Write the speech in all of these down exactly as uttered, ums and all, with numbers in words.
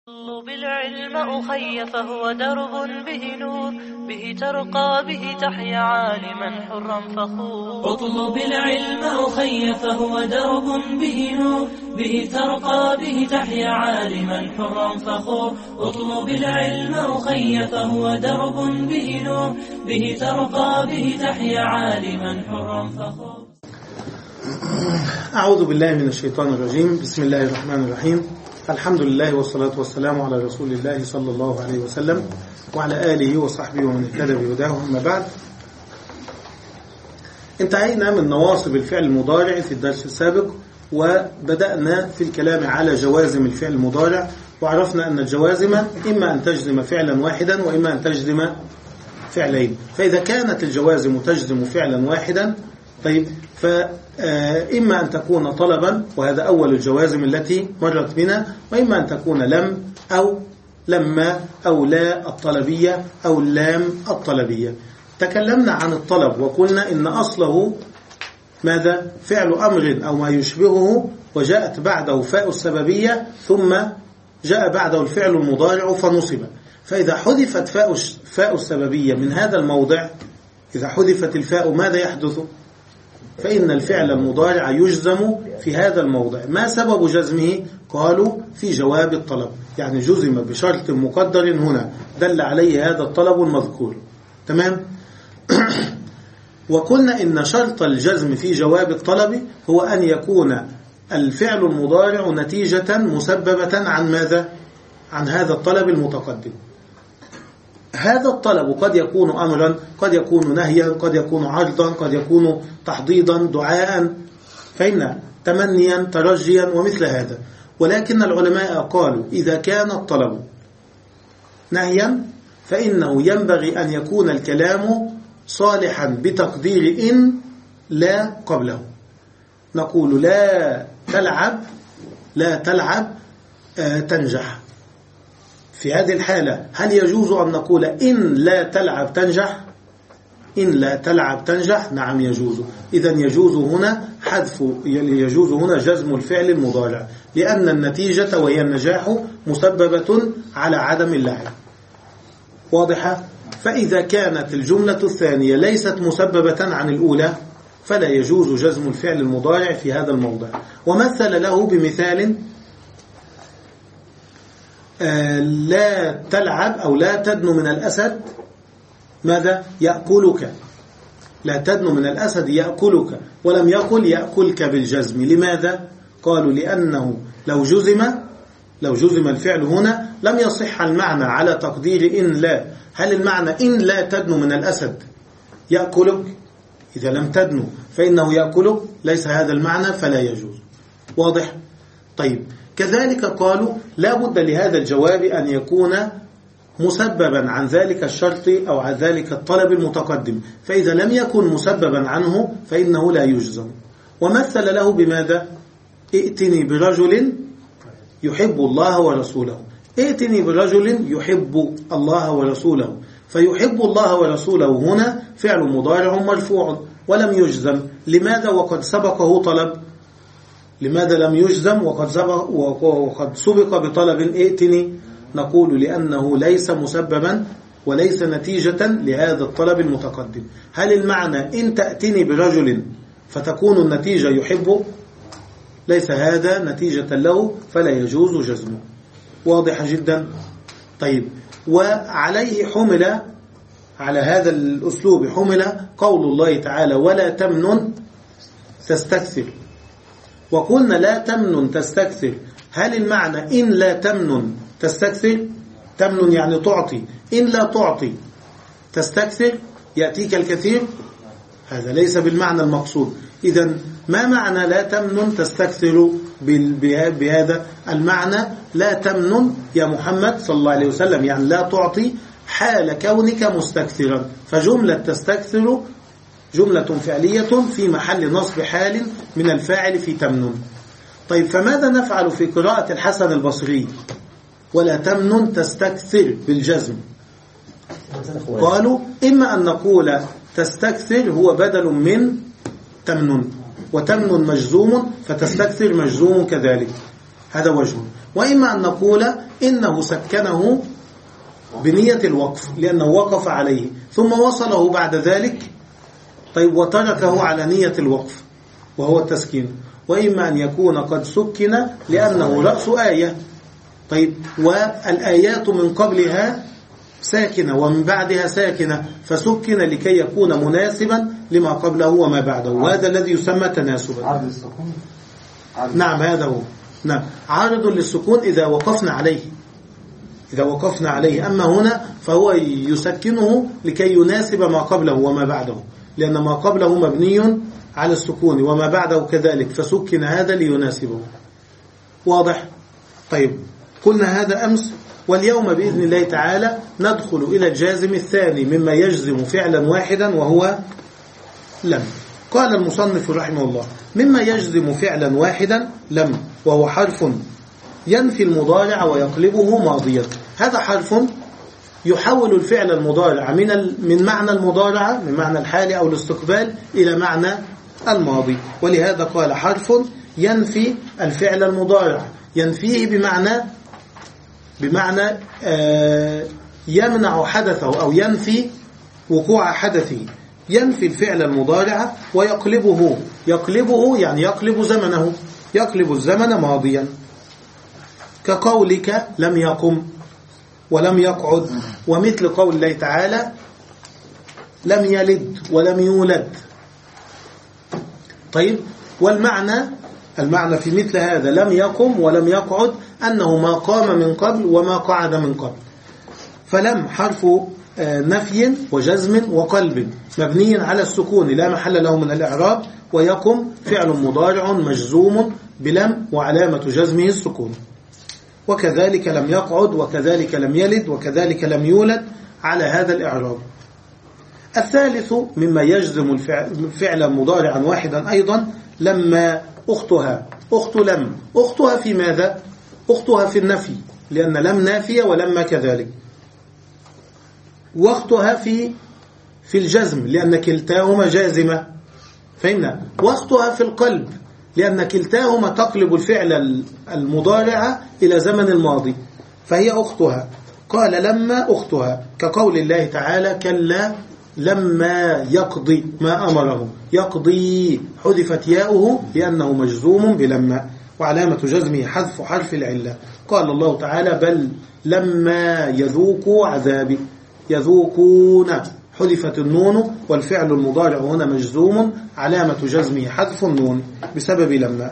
اطلب العلم أخي فهو درب به نور، به ترقى به تحيا عالما حرا فخور. اطلب العلم أخي فهو درب به نور، به ترقى به تحيا عالما حرا فخور. اطلب العلم أخي فهو درب به نور، به ترقى به تحيا عالما حرا فخور. أعوذ بالله من الشيطان الرجيم. بسم الله الرحمن الرحيم. الحمد لله والصلاة والسلام على رسول الله صلى الله عليه وسلم وعلى آله وصحبه ومن اهتدى بهداه. أما بعد، انتهينا من نواصب الفعل المضارع في الدرس السابق، وبدأنا في الكلام على جوازم الفعل المضارع، وعرفنا أن الجوازم إما أن تجزم فعلا واحدا وإما أن تجزم فعلين. فإذا كانت الجوازم تجزم فعلا واحدا، طيب فإما أن تكون طلبا، وهذا أول الجوازم التي مرت بنا، وإما أن تكون لم أو لما أو لا الطلبية أو اللام الطلبية. تكلمنا عن الطلب وقلنا إن أصله ماذا؟ فعل أمر أو ما يشبهه، وجاءت بعده فاء السببية، ثم جاء بعده الفعل المضارع فنصب. فإذا حذفت فاء فاء السببية من هذا الموضع، إذا حذفت الفاء ماذا يحدث؟ فإن الفعل المضارع يجزم في هذا الموضع. ما سبب جزمه؟ قالوا في جواب الطلب، يعني جزم بشرط مقدر هنا دل عليه هذا الطلب المذكور. تمام؟ وقلنا إن شرط الجزم في جواب الطلب هو أن يكون الفعل المضارع نتيجة مسببة عن ماذا؟ عن هذا الطلب المتقدم. هذا الطلب قد يكون أمرا، قد يكون نهيا، قد يكون عرضا، قد يكون تحضيضا، دعاء، فإن تمنيا، ترجيا ومثل هذا. ولكن العلماء قالوا إذا كان الطلب نهيا فإنه ينبغي أن يكون الكلام صالحا بتقدير إن لا قبله. نقول لا تلعب، لا تلعب آه تنجح. في هذه الحالة هل يجوز أن نقول إن لا تلعب تنجح؟ إن لا تلعب تنجح، نعم يجوز. إذن يجوز هنا حذف، يجوز هنا جزم الفعل المضارع، لأن النتيجة وهي النجاح مسببة على عدم اللعب. واضحة؟ فإذا كانت الجملة الثانية ليست مسببة عن الأولى فلا يجوز جزم الفعل المضارع في هذا الموضع. ومثل له بمثال: آه لا تلعب أو لا تدنو من الأسد ماذا؟ يأكلك. لا تدنو من الأسد يأكلك، ولم يقل يأكلك بالجزم. لماذا؟ قالوا لأنه لو جزم لو جزم الفعل هنا لم يصح المعنى على تقدير إن لا. هل المعنى إن لا تدنو من الأسد يأكلك؟ إذا لم تدنو فإنه يأكلك، ليس هذا المعنى، فلا يجوز. واضح؟ طيب، كذلك قالوا لا بد لهذا الجواب أن يكون مسببا عن ذلك الشرط أو عن ذلك الطلب المتقدم، فإذا لم يكن مسببا عنه فإنه لا يجزم. ومثل له بماذا؟ ائتني برجل يحب الله ورسوله. ائتني برجل يحب الله ورسوله، فيحب الله ورسوله هنا فعل مضارع مرفوع ولم يجزم. لماذا وقد سبقه طلب؟ لماذا لم يجزم وقد سبق, وقد سبق بطلب ائتني؟ نقول لأنه ليس مسببا وليس نتيجة لهذا الطلب المتقدم. هل المعنى إن تأتني برجل فتكون النتيجة يحبه؟ ليس هذا نتيجة له، فلا يجوز جزمه. واضح جدا؟ طيب، وعليه حمل، على هذا الأسلوب حمل قول الله تعالى ولا تمنن تستكثر. وقلنا لا تمنن تستكثر، هل المعنى إن لا تمنن تستكثر؟ تمنن يعني تعطي، إن لا تعطي تستكثر يأتيك الكثير، هذا ليس بالمعنى المقصود. إذن ما معنى لا تمنن تستكثر بهذا المعنى؟ لا تمنن يا محمد صلى الله عليه وسلم، يعني لا تعطي حال كونك مستكثرا. فجملة تستكثر جملة فعلية في محل نصب حال من الفاعل في تمنن. طيب، فماذا نفعل في قراءة الحسن البصري ولا تمنن تستكثر بالجزم؟ قالوا إما أن نقول تستكثر هو بدل من تمنن، وتمنن مجزوم فتستكثر مجزوم كذلك، هذا وجه. وإما أن نقول إنه سكنه بنية الوقف لأنه وقف عليه ثم وصله بعد ذلك طيب وتركه على نية الوقف وهو التسكين. وإما أن يكون قد سكن لأنه رأس آية طيب والآيات من قبلها ساكنة ومن بعدها ساكنة فسكن لكي يكون مناسبا لما قبله وما بعده وهذا الذي يسمى تناسبا. عرض السكون. نعم هذا هو. نعم عارض للسكون إذا وقفنا عليه إذا وقفنا عليه. أما هنا فهو يسكنه لكي يناسب ما قبله وما بعده لأن ما قبله مبني على السكون وما بعده كذلك فسكن هذا ليناسبه. واضح؟ طيب قلنا هذا أمس واليوم بإذن الله تعالى ندخل إلى الجازم الثاني مما يجزم فعلا واحدا وهو لم. قال المصنف رحمه الله مما يجزم فعلا واحدا لم وهو حرف ينفي المضارع ويقلبه ماضيا. هذا حرف يحول الفعل المضارع من من معنى المضارعة من معنى الحال أو الاستقبال إلى معنى الماضي. ولهذا قال حرف ينفي الفعل المضارع ينفيه بمعنى بمعنى آه يمنع حدثه أو ينفي وقوع حدثه. ينفي الفعل المضارع ويقلبه يقلبه يعني يقلب زمنه يقلب الزمن ماضيا كقولك لم يقم ولم يقعد ومثل قول الله تعالى لم يلد ولم يولد. طيب والمعنى المعنى في مثل هذا لم يقم ولم يقعد أنه ما قام من قبل وما قعد من قبل. فلم حرف نفي وجزم وقلب مبني على السكون لا محل له من الإعراب ويقم فعل مضارع مجزوم بلم وعلامة جزمه السكون. وكذلك لم يقعد وكذلك لم يلد وكذلك لم يولد على هذا الإعراب. الثالث مما يجزم الفعل مضارعا واحدا أيضا لما أختها أخت لم أختها في ماذا؟ أختها في النفي لأن لم نافية ولما كذلك. واختها في في الجزم لأن كلتاهما جازمة فهمنا. واختها في القلب لأن كلتاهما تقلب الفعل المضارع إلى زمن الماضي فهي أختها. قال لما أختها كقول الله تعالى كلا لما يقضي ما أمره يقضي حذفت ياؤه لأنه مجزوم بلما وعلامة جزمه حذف حرف العلة. قال الله تعالى بل لما يذوقوا عذابي يذوقون حذفت النون والفعل المضارع هنا مجزوم علامة جزمه حذف النون بسبب لما.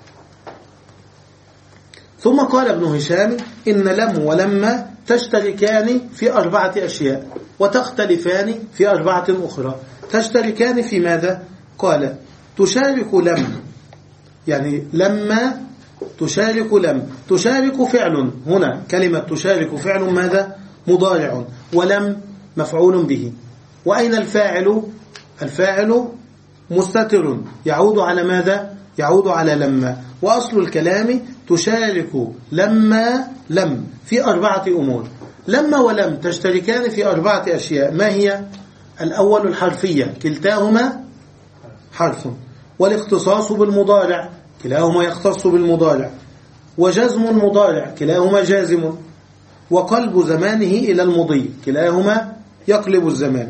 ثم قال ابن هشام إن لم ولما تشتركان في أربعة أشياء وتختلفان في أربعة أخرى. تشتركان في ماذا؟ قال تشارك لم يعني لما تشارك لم تشارك فعل هنا كلمة تشارك فعل ماذا؟ مضارع ولم مفعول به. وأين الفاعل؟ الفاعل مستتر يعود على ماذا؟ يعود على لما. وأصل الكلام تشارك لما لم في أربعة أمور. لما ولم تشتركان في أربعة أشياء. ما هي؟ الأول الحرفية كلتاهما حرف والاختصاص بالمضارع كلاهما يختص بالمضارع وجزم مضارع كلاهما جازم وقلب زمانه إلى المضي كلاهما يقلب الزمان.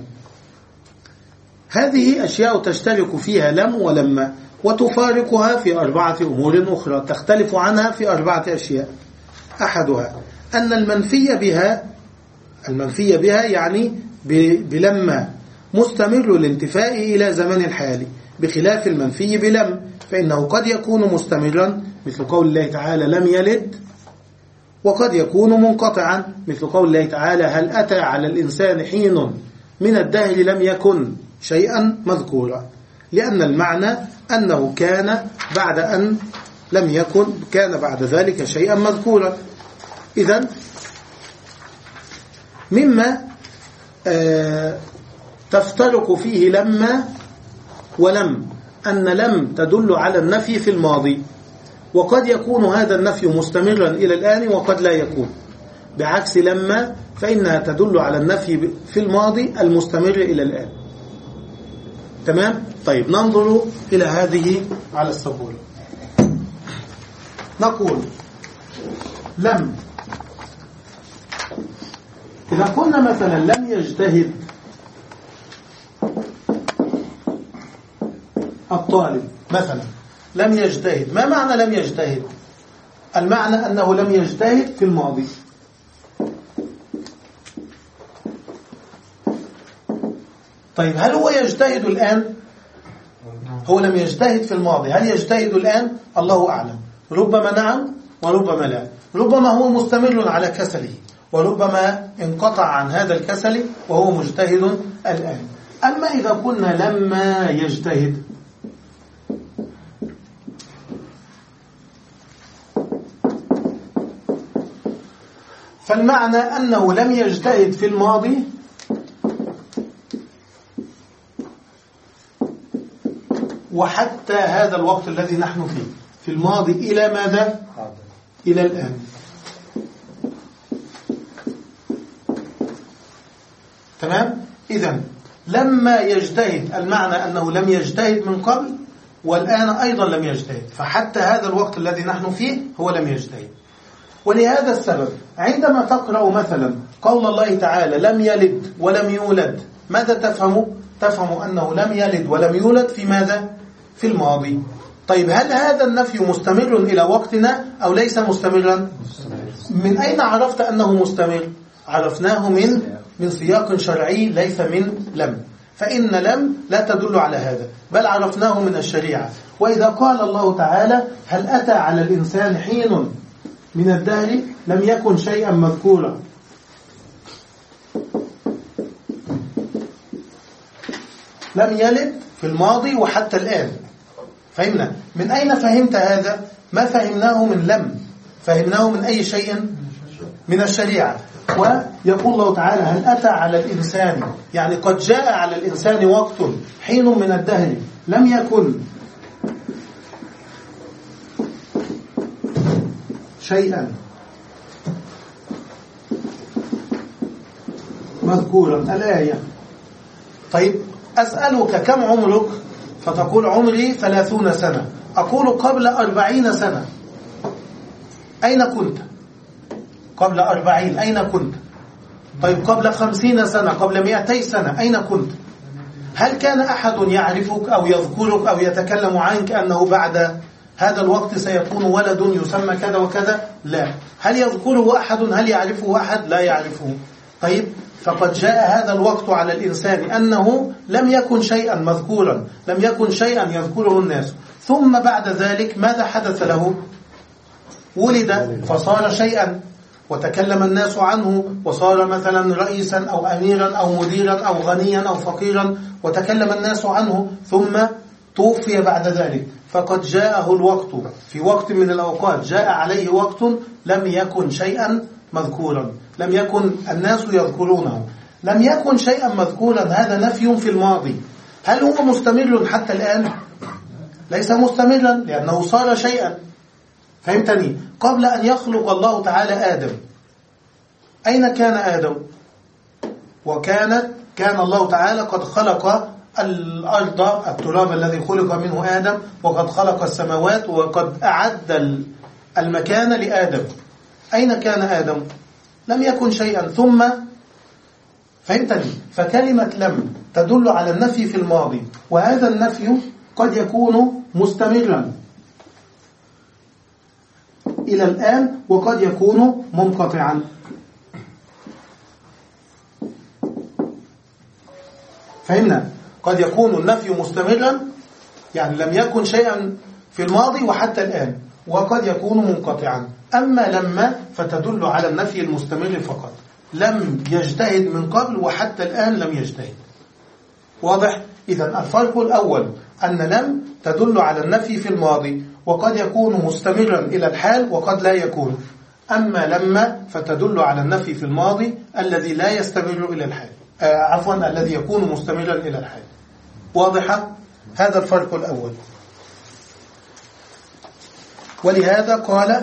هذه أشياء تشترك فيها لم ولما وتفارقها في أربعة أمور أخرى تختلف عنها في أربعة أشياء. أحدها أن المنفي بها المنفي بها يعني بلما مستمر الانتفاء إلى زمن الحال بخلاف المنفي بلم فإنه قد يكون مستمرا مثل قول الله تعالى لم يلد وقد يكون منقطعا مثل قول الله تعالى هل أتى على الإنسان حين من الدهر لم يكن شيئا مذكورا لأن المعنى أنه كان بعد أن لم يكن كان بعد ذلك شيئا مذكورا. إذن مما آه تفترق فيه لما ولم أن لم تدل على النفي في الماضي وقد يكون هذا النفي مستمرا إلى الآن وقد لا يكون بعكس لما فإنها تدل على النفي في الماضي المستمر إلى الآن. تمام؟ طيب ننظر إلى هذه على السبورة. نقول لم، إذا قلنا مثلا لم يجتهد الطالب مثلا، لم يجتهد، ما معنى لم يجتهد؟ المعنى أنه لم يجتهد في الماضي. طيب هل هو يجتهد الآن؟ هو لم يجتهد في الماضي، هل يجتهد الآن؟ الله أعلم، ربما نعم وربما لا، ربما هو مستمر على كسله، وربما انقطع عن هذا الكسل وهو مجتهد الآن. أما إذا قلنا لما يجتهد، فالمعنى أنه لم يجتهد في الماضي وحتى هذا الوقت الذي نحن فيه، في الماضي إلى ماذا؟ إلى الآن. تمام؟ إذن لما يجتهد المعنى أنه لم يجتهد من قبل والآن أيضا لم يجتهد، فحتى هذا الوقت الذي نحن فيه هو لم يجتهد. ولهذا السبب عندما تقرأ مثلا قول الله تعالى لم يلد ولم يولد، ماذا تفهم؟ تفهم أنه لم يلد ولم يولد في ماذا؟ في الماضي. طيب هل هذا النفي مستمر إلى وقتنا أو ليس مستمرا؟ من أين عرفت أنه مستمر؟ عرفناه من من سياق شرعي ليس من لم، فإن لم لا تدل على هذا، بل عرفناه من الشريعة. وإذا قال الله تعالى هل أتى على الإنسان حين من الدهر لم يكن شيئا مذكورا، لم يلد في الماضي وحتى الآن، فهمنا؟ من أين فهمت هذا؟ ما فهمناه من لم، فهمناه من أي شيء؟ من الشريعة. ويقول الله تعالى هل أتى على الإنسان، يعني قد جاء على الإنسان وقت حين من الدهر لم يكن شيئا مذكورا، الآية. طيب أسألك كم عمرك؟ فتقول عمري ثلاثون سنة. أقول قبل أربعين سنة أين كنت؟ قبل أربعين أين كنت؟ طيب قبل خمسين سنة، قبل مئتي سنة أين كنت؟ هل كان أحد يعرفك أو يذكرك أو يتكلم عنك أنه بعد هذا الوقت سيكون ولد يسمى كذا وكذا؟ لا. هل يذكره أحد؟ هل يعرفه أحد؟ لا يعرفه. طيب فقد جاء هذا الوقت على الإنسان أنه لم يكن شيئا مذكورا، لم يكن شيئا يذكره الناس، ثم بعد ذلك ماذا حدث له؟ ولد فصار شيئا وتكلم الناس عنه، وصار مثلا رئيسا أو أميرا أو مديرا أو غنيا أو فقيرا وتكلم الناس عنه، ثم توفي بعد ذلك. فقد جاءه الوقت في وقت من الأوقات، جاء عليه وقت لم يكن شيئا مذكورا، لم يكن الناس يذكرونه، لم يكن شيئا مذكورا. هذا نفي في الماضي. هل هو مستمر حتى الآن؟ ليس مستمرا لأنه صار شيئا. فهمتني؟ قبل أن يخلق الله تعالى آدم أين كان آدم؟ وكانت كان الله تعالى قد خلق الأرض، التراب الذي خلق منه آدم، وقد خلق السماوات، وقد أعد المكان لآدم. أين كان آدم؟ لم يكن شيئا. ثم فهمتني؟ فكلمة لم تدل على النفي في الماضي، وهذا النفي قد يكون مستمرا إلى الآن وقد يكون منقطعا. فهمنا؟ قد يكون النفي مستمرا يعني لم يكن شيئا في الماضي وحتى الآن، وقد يكون منقطعا. أما لما فتدل على النفي المستمر فقط، لم يجتهد من قبل وحتى الآن لم يجتهد. واضح؟ إذن الفرق الأول أن لم تدل على النفي في الماضي وقد يكون مستمرا إلى الحال وقد لا يكون. أما لما فتدل على النفي في الماضي الذي لا يستمر إلى الحال، آه عفوا الذي يكون مستمرا إلى الحال. واضحة؟ هذا الفرق الأول. ولهذا قال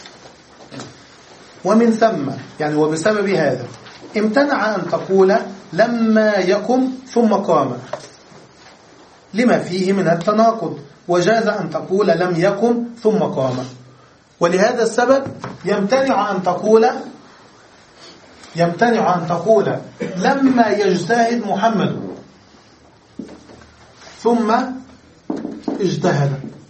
ومن ثم، يعني وبسبب هذا امتنع أن تقول لما يقم ثم قام لما فيه من التناقض، وجاز أن تقول لم يقم ثم قام. ولهذا السبب يمتنع أن تقول يمتنع أن تقول لما يجتهد محمد ثم اجتهد.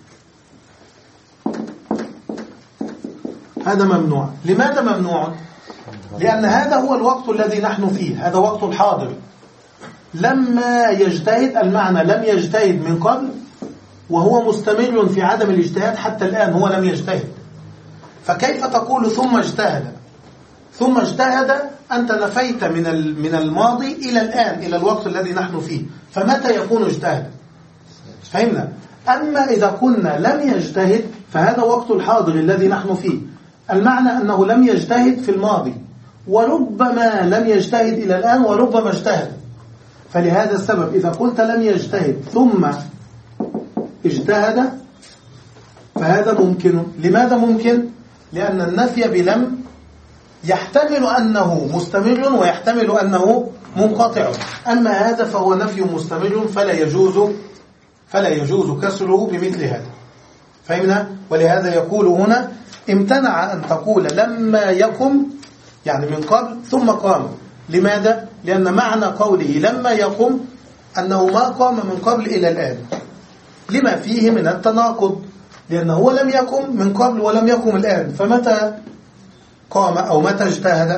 هذا ممنوع. لماذا ممنوع؟ لأن هذا هو الوقت الذي نحن فيه، هذا وقت الحاضر. لما يجتهد المعنى لم يجتهد من قبل، وهو مستمر في عدم الاجتهاد حتى الآن، هو لم يجتهد. فكيف تقول ثم اجتهد؟ ثم اجتهد أنت نفيت من من الماضي إلى الآن، إلى الوقت الذي نحن فيه، فمتى يكون اجتهد؟ فهمنا؟ أما إذا كنا لم يجتهد فهذا وقت الحاضر الذي نحن فيه، المعنى أنه لم يجتهد في الماضي، وربما لم يجتهد إلى الآن، وربما اجتهد. فلهذا السبب إذا قلت لم يجتهد ثم اجتهد فهذا ممكن. لماذا ممكن؟ لأن النفي بلم يحتمل أنه مستمر ويحتمل أنه منقطع، أما هذا فهو نفي مستمر فلا يجوز فلا يجوز كسره بمثل هذا. فهمنا؟ ولهذا يقول هنا امتنع أن تقول لما يقم يعني من قبل ثم قام. لماذا؟ لأن معنى قوله لما يقم أنه ما قام من قبل إلى الآن، لما فيه من التناقض، لأنه لم يقم من قبل ولم يقم الآن، فمتى قام أو متى اجتهد؟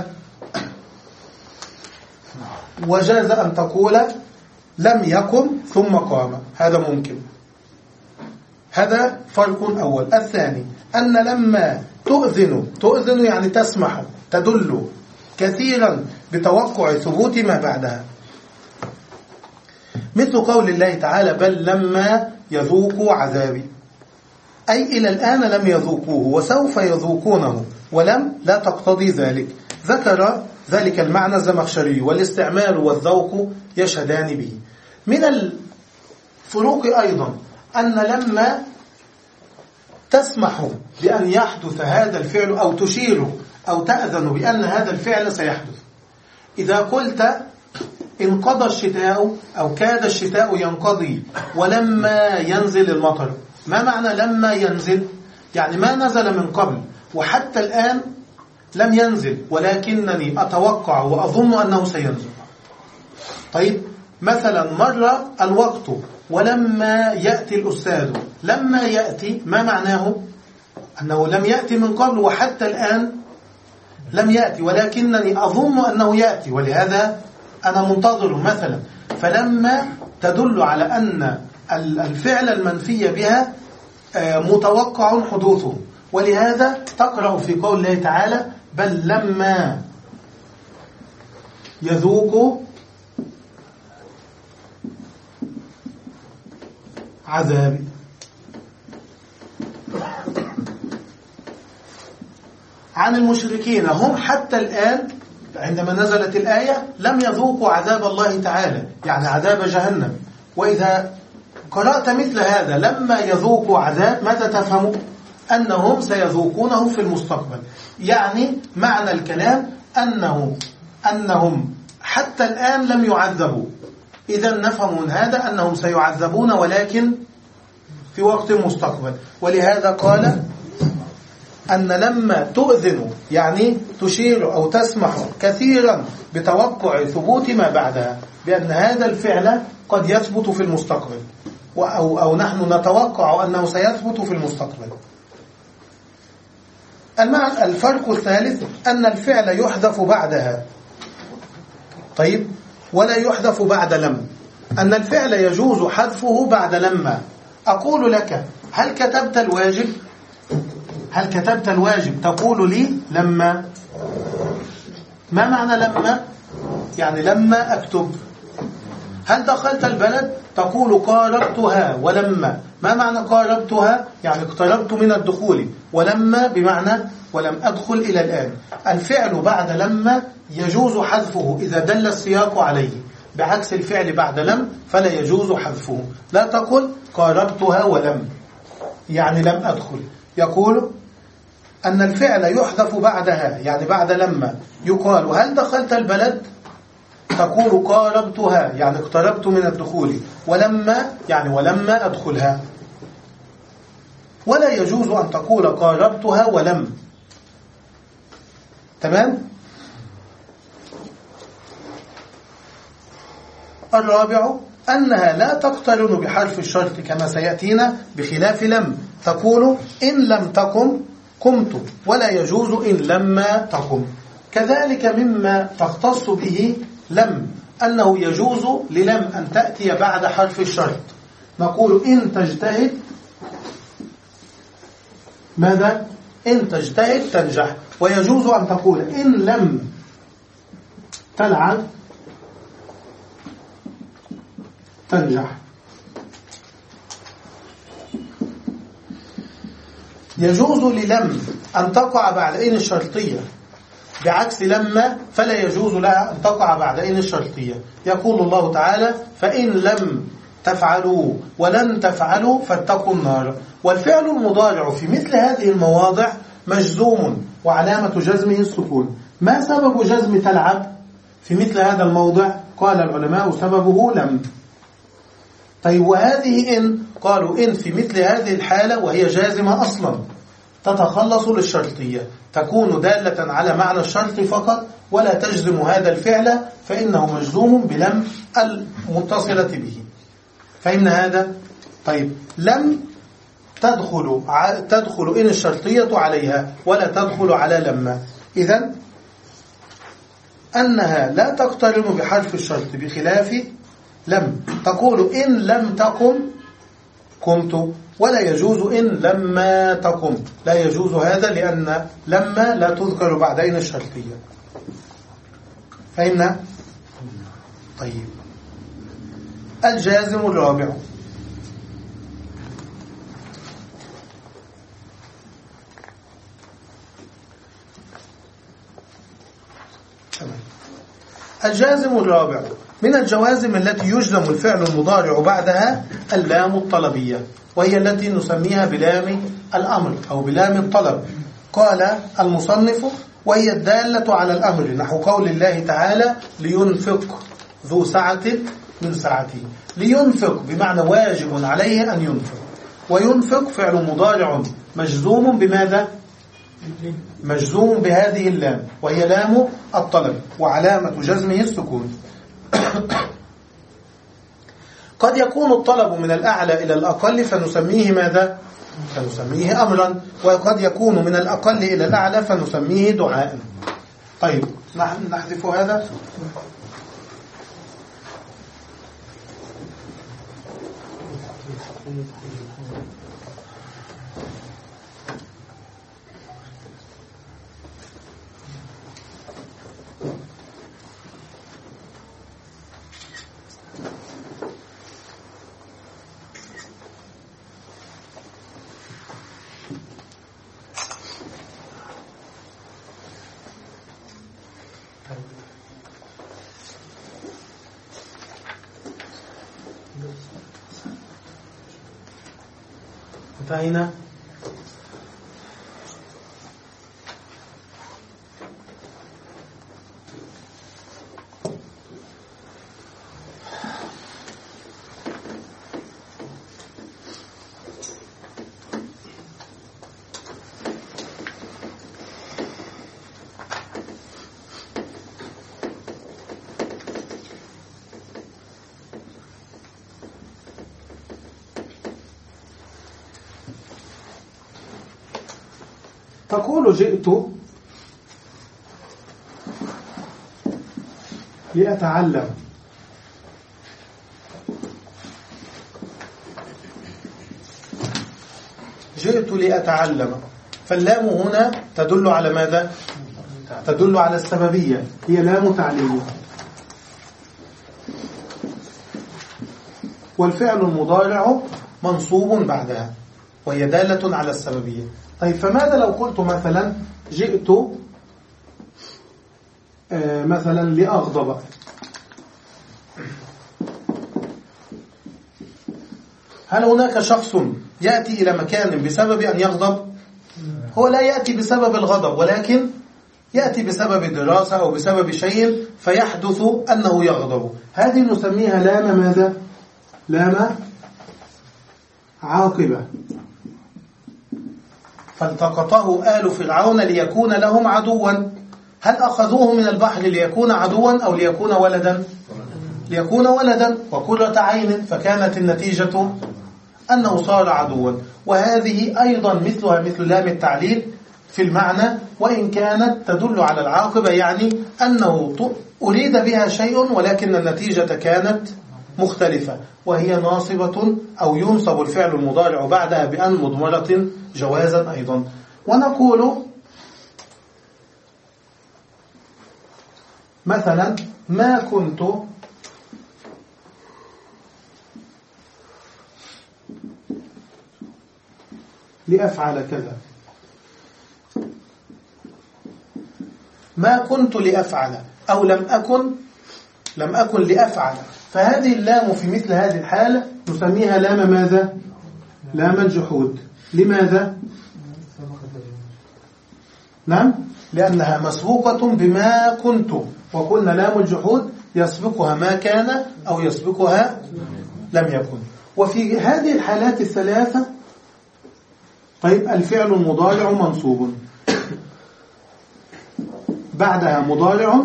وجاز أن تقول لم يقم ثم قام، هذا ممكن. هذا فرق أول. الثاني أن لما تؤذن تؤذن يعني تسمح، تدل كثيرا بتوقع ثبوت ما بعدها، مثل قول الله تعالى بل لما يذوقوا عذابي، أي إلى الآن لم يذوقوه وسوف يذوقونه، ولم لا تقتضي ذلك. ذكر ذلك المعنى الزمخشري، والاستعمال والذوق يشهدان به. من الفروق أيضا أن لما تسمح بأن يحدث هذا الفعل أو تشير أو تأذن بأن هذا الفعل سيحدث. إذا قلت انقضى الشتاء أو كاد الشتاء ينقضي ولما ينزل المطر، ما معنى لما ينزل؟ يعني ما نزل من قبل وحتى الآن لم ينزل، ولكنني أتوقع وأظن أنه سينزل. طيب مثلا مر الوقت ولما يأتي الأستاذ، لما يأتي ما معناه؟ أنه لم يأتي من قبل وحتى الآن لم يأتي، ولكنني أظن أنه يأتي، ولهذا أنا منتظر مثلا. فلما تدل على أن الفعل المنفي بها متوقع حدوثه، ولهذا تقرأ في قول الله تعالى بل لما يذوق عذابي. عن المشركين هم حتى الآن عندما نزلت الآية لم يذوقوا عذاب الله تعالى، يعني عذاب جهنم. وإذا قرأت مثل هذا لما يذوقوا عذاب، ماذا تفهم؟ أنهم سيذوقونه في المستقبل. يعني معنى الكلام أنه أنهم حتى الآن لم يعذبوا، إذا نفهم من هذا أنهم سيعذبون ولكن في وقت مستقبل. ولهذا قال أن لما تؤذن يعني تشير أو تسمح كثيرا بتوقع ثبوت ما بعدها، بأن هذا الفعل قد يثبت في المستقبل، أو, أو نحن نتوقع أنه سيثبت في المستقبل. الفرق الثالث أن الفعل يحذف بعدها، طيب، ولا يحذف بعد لم. أن الفعل يجوز حذفه بعد لما. أقول لك هل كتبت الواجب؟ هل كتبت الواجب؟ تقول لي لما. ما معنى لما؟ يعني لما أكتب. هل دخلت البلد؟ تقول قاربتها ولما. ما معنى قاربتها؟ يعني اقتربت من الدخول، ولما بمعنى ولم أدخل إلى الآن. الفعل بعد لما يجوز حذفه إذا دل السياق عليه، بعكس الفعل بعد لم فلا يجوز حذفه. لا تقل قاربتها ولم يعني لم أدخل. يقول أن الفعل يحذف بعدها يعني بعد لما. يقال هل دخلت البلد؟ تقول قاربتها يعني اقتربت من الدخول، ولما يعني ولما أدخلها. ولا يجوز أن تقول قاربتها ولم. تمام؟ الرابع أنها لا تقترن بحرف الشرط كما سيأتينا، بخلاف لم تقول إن لم تقم قمت، ولا يجوز إن لما تقم. كذلك مما تختص به لم أنه يجوز للم أن تأتي بعد حرف الشرط. نقول إن تجتهد ماذا؟ إن تجتهد تنجح. ويجوز أن تقول إن لم تلعب تنجح. يجوز للم أن تقع بعد إن الشرطية، بعكس لما فلا يجوز لها أن تقع بعد إن الشرطية. يقول الله تعالى فإن لم تفعلوا ولن تفعلوا فاتقوا النار. والفعل المضارع في مثل هذه المواضع مجزوم وعلامة جزمه السكون. ما سبب جزم تلعب في مثل هذا الموضع؟ قال العلماء سببه لم. طيب وهذه إن؟ قالوا إن في مثل هذه الحالة وهي جازمة أصلا تتخلص للشرطية، تكون دالة على معنى الشرط فقط ولا تجزم هذا الفعل، فإنه مجزوم بلم المتصلة به. فإن هذا طيب لم تدخل تدخل إن الشرطية عليها ولا تدخل على لما. إذن أنها لا تقترن بحرف الشرط بخلاف لم. تقول إن لم تقم قمت، ولا يجوز إن لما تقم، لا يجوز هذا لأن لما لا تذكر بعد إن الشرطية. فإن طيب الجازم الرابع الجازم الرابع من الجوازم التي يجزم الفعل المضارع بعدها اللام الطلبية، وهي التي نسميها بلام الأمر أو بلام الطلب. قال المصنف وهي الدالة على الأمر، نحو قول الله تعالى لينفق ذو سعة من سعته. لينفق بمعنى واجب عليه أن ينفق، وينفق فعل مضارع مجزوم بماذا؟ مجزوم بهذه اللام وهي لام الطلب، وعلامة جزمه السكون. قد يكون الطلب من الأعلى إلى الأقل فنسميه ماذا؟ فنسميه أمرا، وقد يكون من الأقل إلى الأعلى فنسميه دعاء. طيب نحذف هذا. انتهينا. تقول جئت لأتعلم. جئت لأتعلم، فاللام هنا تدل على ماذا؟ تدل على السببية، هي لام تعليمية. والفعل المضارع منصوب بعدها وهي دالة على السببية. طيب فماذا لو قلت مثلا جئت آه مثلا لأغضب؟ هل هناك شخص يأتي إلى مكان بسبب أن يغضب؟ هو لا يأتي بسبب الغضب، ولكن يأتي بسبب دراسة أو بسبب شيء فيحدث أنه يغضب. هذه نسميها لام ماذا؟ لام عاقبة. فالتقطه آل فرعون ليكون لهم عدوا. هل أخذوه من البحر ليكون عدوا أو ليكون ولدا؟ ليكون ولدا وقرة عين، فكانت النتيجة أنه صار عدوا. وهذه أيضا مثلها مثل لام التعليل في المعنى، وإن كانت تدل على العاقبة، يعني أنه أريد بها شيء ولكن النتيجة كانت مختلفة، وهي ناصبة أو ينصب الفعل المضارع بعدها بأن مضمرة جوازا أيضا. ونقول مثلا ما كنت لأفعل كذا، ما كنت لأفعل أو لم أكن لم أكن لأفعل. فهذه اللام في مثل هذه الحالة نسميها لام ماذا؟ لام الجحود. لماذا؟ نعم، لأنها مسبوقة بما كنت، وقلنا لام الجحود يسبقها ما كان أو يسبقها لم يكن. وفي هذه الحالات الثلاثة طيب الفعل المضارع منصوب، بعدها مضارع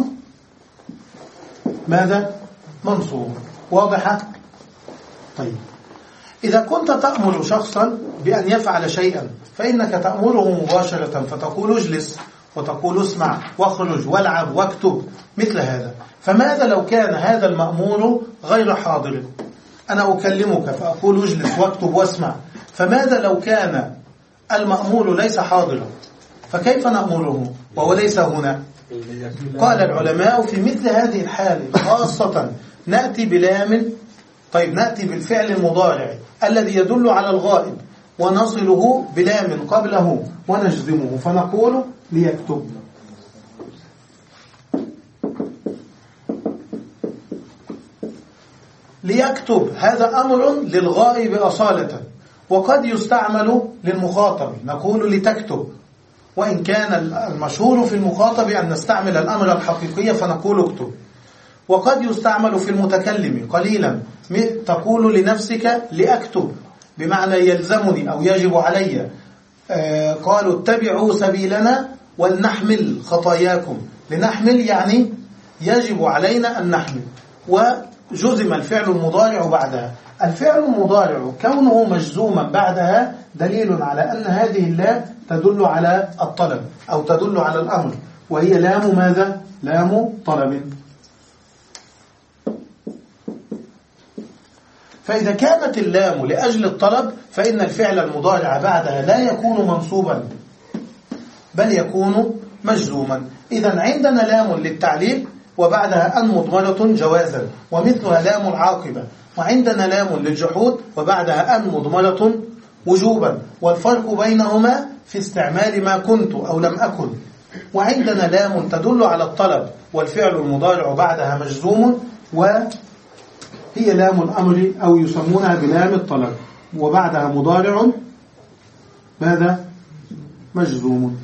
ماذا؟ منصوب. واضحة؟ طيب إذا كنت تأمر شخصا بأن يفعل شيئا فإنك تأمره مباشرة، فتقول اجلس، وتقول اسمع واخرج والعب واكتب، مثل هذا. فماذا لو كان هذا المأمور غير حاضر؟ أنا أكلمك فأقول اجلس واكتب واسمع، فماذا لو كان المأمور ليس حاضرا؟ فكيف نأمره وهو ليس هنا؟ قال العلماء في مثل هذه الحالة خاصة نأتي بلام، طيب نأتي بالفعل المضارع الذي يدل على الغائب ونصله بلام قبله ونجزمه، فنقول ليكتب. ليكتب هذا أمر للغائب أصالة، وقد يستعمل للمخاطب، نقول لتكتب، وإن كان المشهور في المخاطب أن نستعمل الأمر الحقيقي فنقول اكتب. وقد يستعمل في المتكلم قليلا، تقول لنفسك لأكتب، بمعنى يلزمني أو يجب علي. آه قالوا اتبعوا سبيلنا ولنحمل خطاياكم. لنحمل يعني يجب علينا أن نحمل، وجزم الفعل المضارع بعدها. الفعل المضارع كونه مجزوما بعدها دليل على أن هذه اللام تدل على الطلب أو تدل على الأمر، وهي لام ماذا؟ لام طلب. فإذا كانت اللام لأجل الطلب فإن الفعل المضارع بعدها لا يكون منصوبا بل يكون مجزوما. إذن عندنا لام للتعليل وبعدها أن مضمرة جوازا، ومثلها لام العاقبة. وعندنا لام للجحود وبعدها أن مضمرة وجوبا، والفرق بينهما في استعمال ما كنت أو لم أكن. وعندنا لام تدل على الطلب والفعل المضارع بعدها مجزوم، وهي لام الأمر أو يسمونها بلام الطلب، وبعدها مضارع ماذا؟ مجزوم.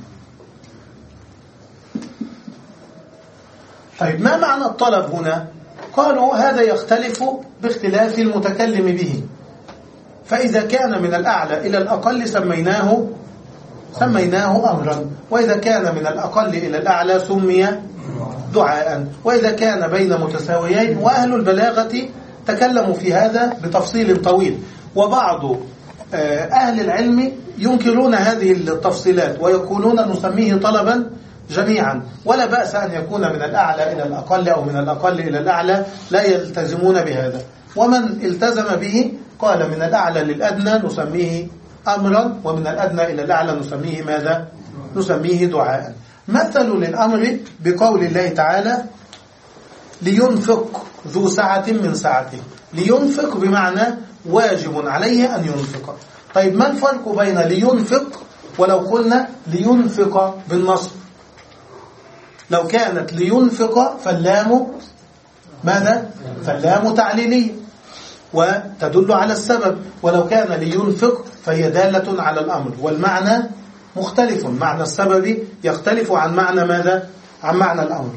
طيب ما معنى الطلب هنا؟ قالوا هذا يختلف باختلاف المتكلم به، فإذا كان من الأعلى إلى الأقل سميناه سميناه أمرا، وإذا كان من الأقل إلى الأعلى سمي دعاء، وإذا كان بين متساويين. وأهل البلاغة تكلموا في هذا بتفصيل طويل، وبعض أهل العلم ينكرون هذه التفصيلات ويقولون نسميه طلبا جميعا، ولا بأس أن يكون من الأعلى إلى الأقل أو من الأقل إلى الأعلى، لا يلتزمون بهذا. ومن التزم به قال من الأعلى للأدنى نسميه أمرا، ومن الأدنى إلى الأعلى نسميه ماذا؟ نسميه دعاء. مثلوا للأمر بقول الله تعالى لينفق ذو سعة من سعته. لينفق بمعنى واجب عليه أن ينفق. طيب ما الفرق بين لينفق ولو قلنا لينفق بالنصب؟ لو كانت لينفق فاللام ماذا؟ فاللام تعليلية وتدل على السبب، ولو كان لينفق فهي دالة على الأمر، والمعنى مختلف، معنى السبب يختلف عن معنى ماذا؟ عن معنى الأمر.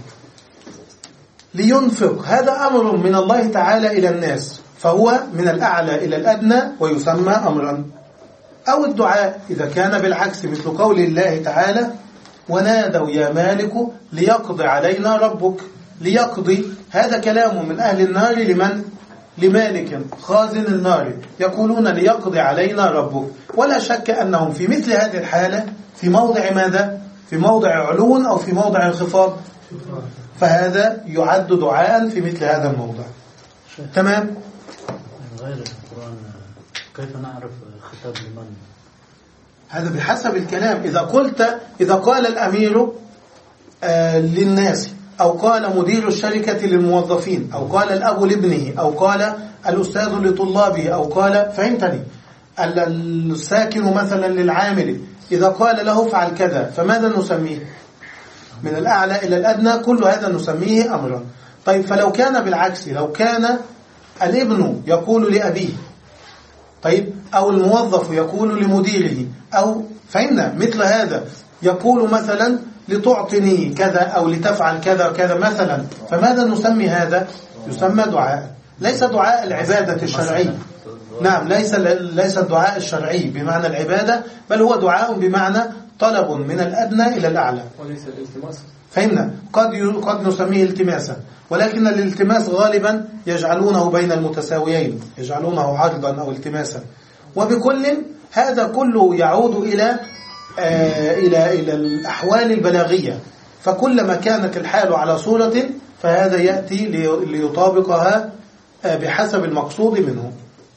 لينفق هذا أمر من الله تعالى إلى الناس، فهو من الأعلى إلى الأدنى ويسمى أمرا. أو الدعاء إذا كان بالعكس مثل قول الله تعالى ونادوا يا مالك ليقضي علينا ربك. ليقضي هذا كلام من أهل النار لمن؟ لمالك خازن النار، يقولون ليقضي علينا ربك. ولا شك أنهم في مثل هذه الحالة في موضع ماذا؟ في موضع علو أو في موضع انخفاض، فهذا يعد دعاء في مثل هذا الموضع. تمام؟ غير القرآن كيف نعرف خطاب لمن؟ هذا بحسب الكلام. إذا قلت إذا قال الأمير آه للناس، أو قال مدير الشركة للموظفين، أو قال الأب لابنه، أو قال الأستاذ لطلابه، أو قال، فهمتني، الساكن مثلا للعامل، إذا قال له فعل كذا، فماذا نسميه؟ من الأعلى إلى الأدنى، كل هذا نسميه أمرا. طيب فلو كان بالعكس، لو كان الابن يقول لأبيه، طيب، أو الموظف يقول لمديره، أو فهمنا مثل هذا، يقول مثلا لتعطني كذا أو لتفعل كذا وكذا مثلا، فماذا نسمي هذا؟ يسمى دعاء. ليس دعاء العبادة الشرعي، نعم، ليس ليس الدعاء الشرعي بمعنى العبادة، بل هو دعاء بمعنى طلب من الأدنى إلى الأعلى. وليس الالتماس. فهمنا؟ قد قد نسميه التماسا، ولكن الالتماس غالبا يجعلونه بين المتساويين، يجعلونه عرضا أو التماسا. وبكل هذا كله يعود إلى آه إلى إلى الأحوال البلاغية، فكلما كانت الحال على صورة فهذا يأتي ليطابقها آه بحسب المقصود منه.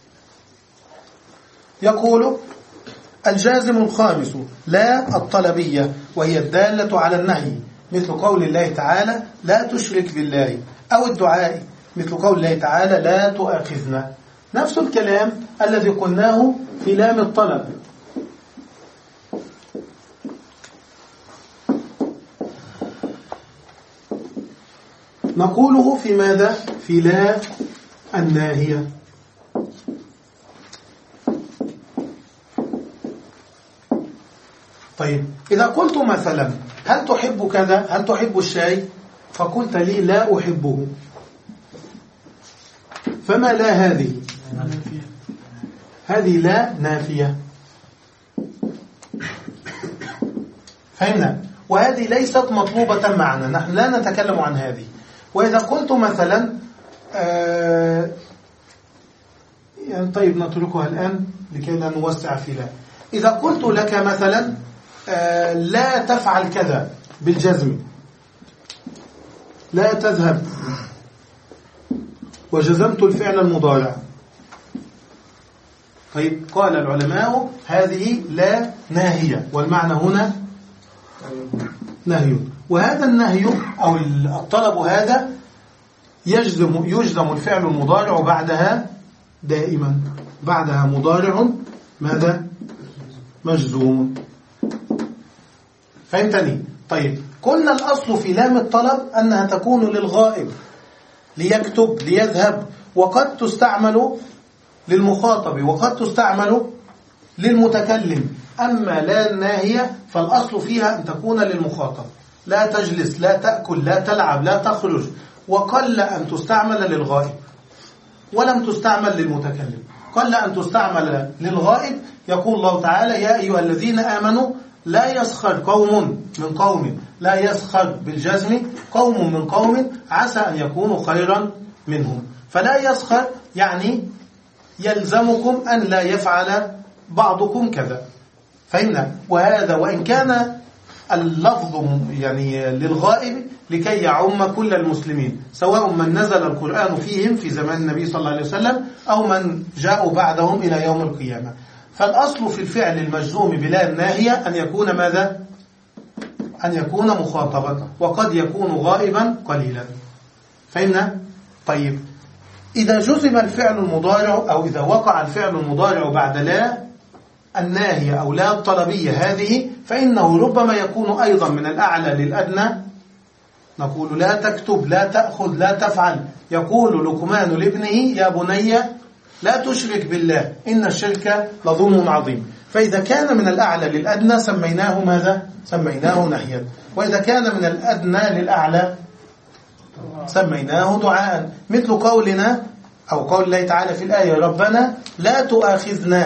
يقول الجازم الخامس لا الطلبية، وهي الدالة على النهي، مثل قول الله تعالى لا تشرك بالله، أو الدعاء مثل قول الله تعالى لا تؤاخذنا. نفس الكلام الذي قلناه في لام الطلب. نقوله في ماذا؟ في لا الناهية. طيب إذا قلت مثلا هل تحب كذا؟ هل تحب الشاي؟ فقلت لي لا أحبه، فما لا هذه؟ هذه لا نافية. فهمنا؟ وهذه ليست مطلوبة معنا، نحن لا نتكلم عن هذه. وإذا قلت مثلا آه يعني طيب نتركها الآن لكي لا نوسع في لا. إذا قلت لك مثلا آه لا تفعل كذا بالجزم، لا تذهب، وجزمت الفعل المضارع، طيب قال العلماء هذه لا ناهية، والمعنى هنا نهي. وهذا النهي أو الطلب هذا يجزم يجزم الفعل المضارع بعدها دائما، بعدها مضارع ماذا؟ مجزوم. فهمتني؟ طيب قلنا الأصل في لام الطلب أنها تكون للغائب، ليكتب، ليذهب، وقد تستعمل للمخاطب وقد تستعمل للمتكلم. أما لا الناهية فالأصل فيها أن تكون للمخاطب، لا تجلس، لا تأكل، لا تلعب، لا تخرج، وقل أن تستعمل للغائب، ولم تستعمل للمتكلم. قل أن تستعمل للغائب. يقول الله تعالى يا أيها الذين آمنوا لا يسخر قوم من قوم، لا يسخر بالجزم قوم من قوم عسى أن يكونوا خيرا منهم. فلا يسخر يعني يلزمكم أن لا يفعل بعضكم كذا. فهمنا؟ وهذا وإن كان اللفظ يعني للغائب لكي يعم كل المسلمين، سواء من نزل القرآن فيهم في زمان النبي صلى الله عليه وسلم أو من جاءوا بعدهم إلى يوم القيامة. فالأصل في الفعل المجزوم بلا الناهية أن يكون ماذا؟ أن يكون مخاطبا، وقد يكون غائبا قليلا. فهمنا؟ طيب إذا جزم الفعل المضارع أو إذا وقع الفعل المضارع بعد لا الناهية أو لا الطلبية هذه، فإنه ربما يكون أيضا من الأعلى للأدنى. نقول لا تكتب، لا تأخذ، لا تفعل. يقول لقمان لابنه يا بني لا تشرك بالله إن الشرك لظلم عظيم. فإذا كان من الأعلى للأدنى سميناه ماذا؟ سميناه نهيا. وإذا كان من الأدنى للأعلى سميناه دعاء، مثل قولنا أو قول الله تعالى في الآية ربنا لا تؤاخذنا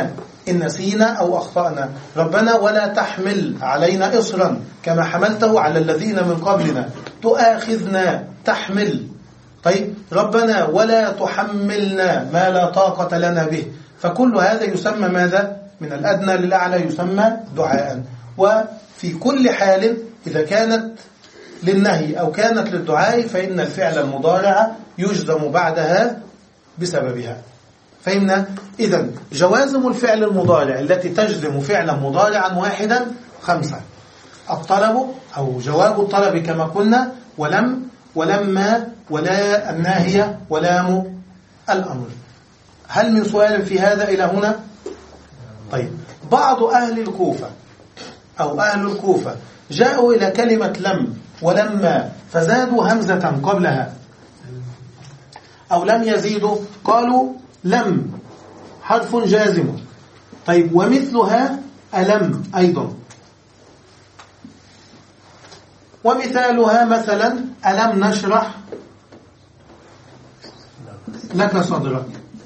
إن نسينا أو أخطأنا. ربنا ولا تحمل علينا إصرا كما حملته على الذين من قبلنا. تؤاخذنا، تحمل. طيب ربنا ولا تحملنا ما لا طاقة لنا به. فكل هذا يسمى ماذا؟ من الأدنى للأعلى يسمى دعاء. وفي كل حال إذا كانت للنهي أو كانت للدعاء فإن الفعل المضارع يجزم بعدها بسببها. فهمنا؟ إذن جوازم الفعل المضارع التي تجزم فعلا مضارعا واحدا خمسة: الطلب أو جواب الطلب كما قلنا، ولم، ولما، ولا الناهية، ولام الأمر. هل من سؤال في هذا إلى هنا؟ طيب، بعض أهل الكوفة أو أهل الكوفة جاءوا إلى كلمة لم ولما فزادوا همزة قبلها، أو لم يزيدوا، قالوا لم حرف جازم. طيب، ومثلها ألم أيضا، ومثالها مثلا ألم نشرح لك صدرك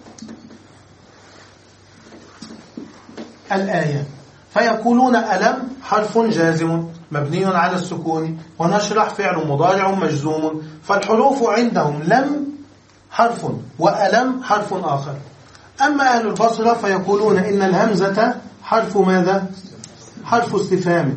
الآية. فيقولون ألم حرف جازم مبني على السكون، ونشرح فعل مضارع مجزوم. فالحروف عندهم لم حرف وألم حرف آخر. أما أهل البصرة فيقولون إن الهمزة حرف ماذا؟ حرف استفهام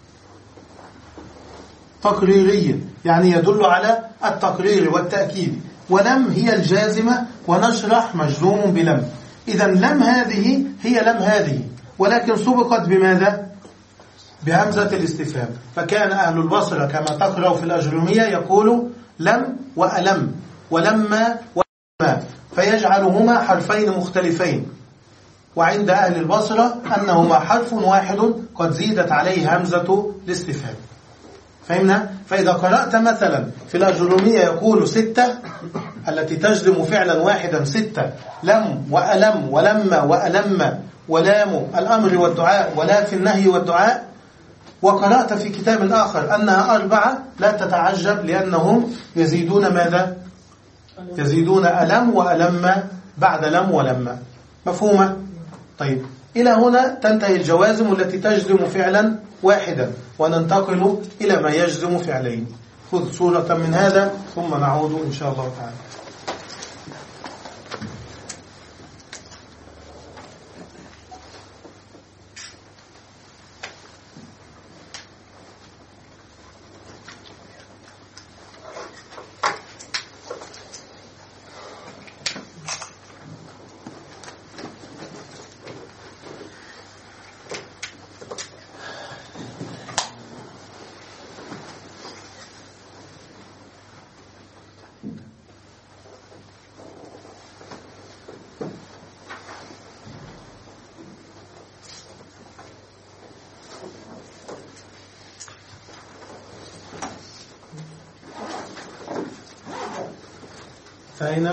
تقريري، يعني يدل على التقرير والتأكيد. ولم هي الجازمة، ونشرح مجزوم بلم. إذن لم هذه هي لم هذه، ولكن سبقت بماذا؟ بهمزة الاستفهام. فكان أهل البصرة كما تقرأ في الأجرمية يقول لم وألم ولما ولما، فيجعلهما حرفين مختلفين. وعند أهل البصرة أنهما حرف واحد قد زيدت عليه همزة الاستفهام. فهمنا؟ فإذا قرأت مثلا في الأجرمية يقول ستة التي تجزم فعلا واحدا ستة: لم وألم ولما وألم ولام الأمر والدعاء ولا في النهي والدعاء، وقرأت في كتاب آخر أنها أربعة، لا تتعجب، لأنهم يزيدون ماذا؟ يزيدون ألم وألم بعد لم ولما. مفهومة؟ طيب، إلى هنا تنتهي الجوازم التي تجزم فعلا واحدا، وننتقل إلى ما يجزم فعلين. خذ صورة من هذا ثم نعود إن شاء الله تعالى. فأين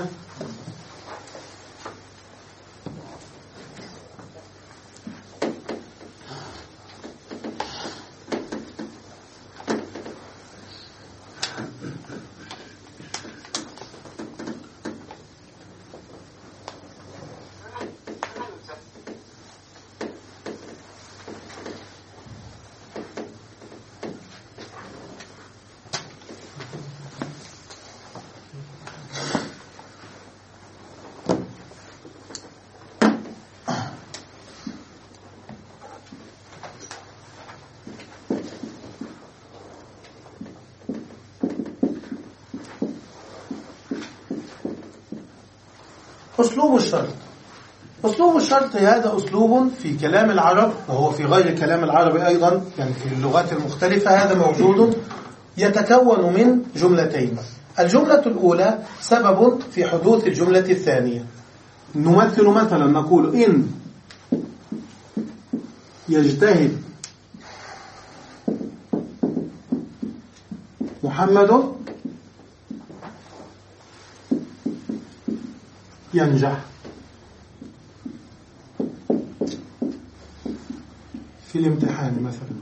أسلوب الشرط. أسلوب الشرط هذا أسلوب في كلام العرب، وهو في غير كلام العرب أيضا، يعني في اللغات المختلفة هذا موجود. يتكون من جملتين. الجملة الأولى سبب في حدوث الجملة الثانية. نمثل مثلا نقول إن يجتهد محمد ينجح في الامتحان مثلا.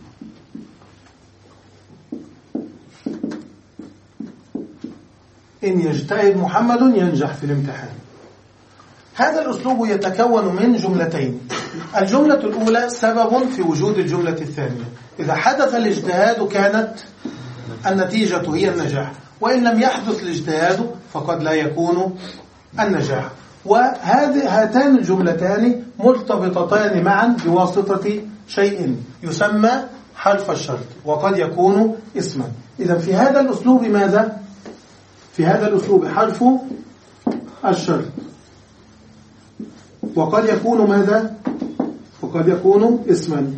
إن يجتهد محمد ينجح في الامتحان. هذا الأسلوب يتكون من جملتين. الجملة الأولى سبب في وجود الجملة الثانية. إذا حدث الاجتهاد كانت النتيجة هي النجاح، وإن لم يحدث الاجتهاد فقد لا يكون النجاح. وهذه هاتان الجملتان مرتبطتان معا بواسطة شيء يسمى حرف الشرط، وقد يكون اسما. إذا في هذا الأسلوب ماذا؟ في هذا الأسلوب حرف الشرط، وقد يكون ماذا؟ وقد يكون اسما.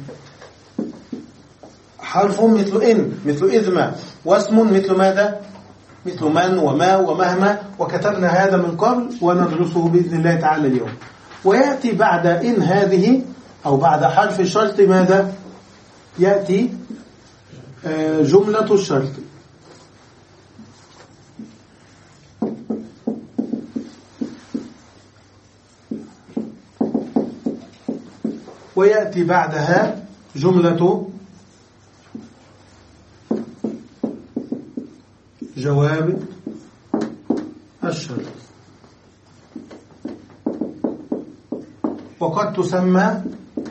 حرف مثل إن، مثل إذما، واسم مثل ماذا؟ مثل من وما ومهما، وكتبنا هذا من قبل وندرسه بإذن الله تعالى اليوم. ويأتي بعد إن هذه أو بعد حرف الشرط ماذا؟ يأتي جملة الشرط. ويأتي بعدها جملة جواب الشرط، وقد تسمى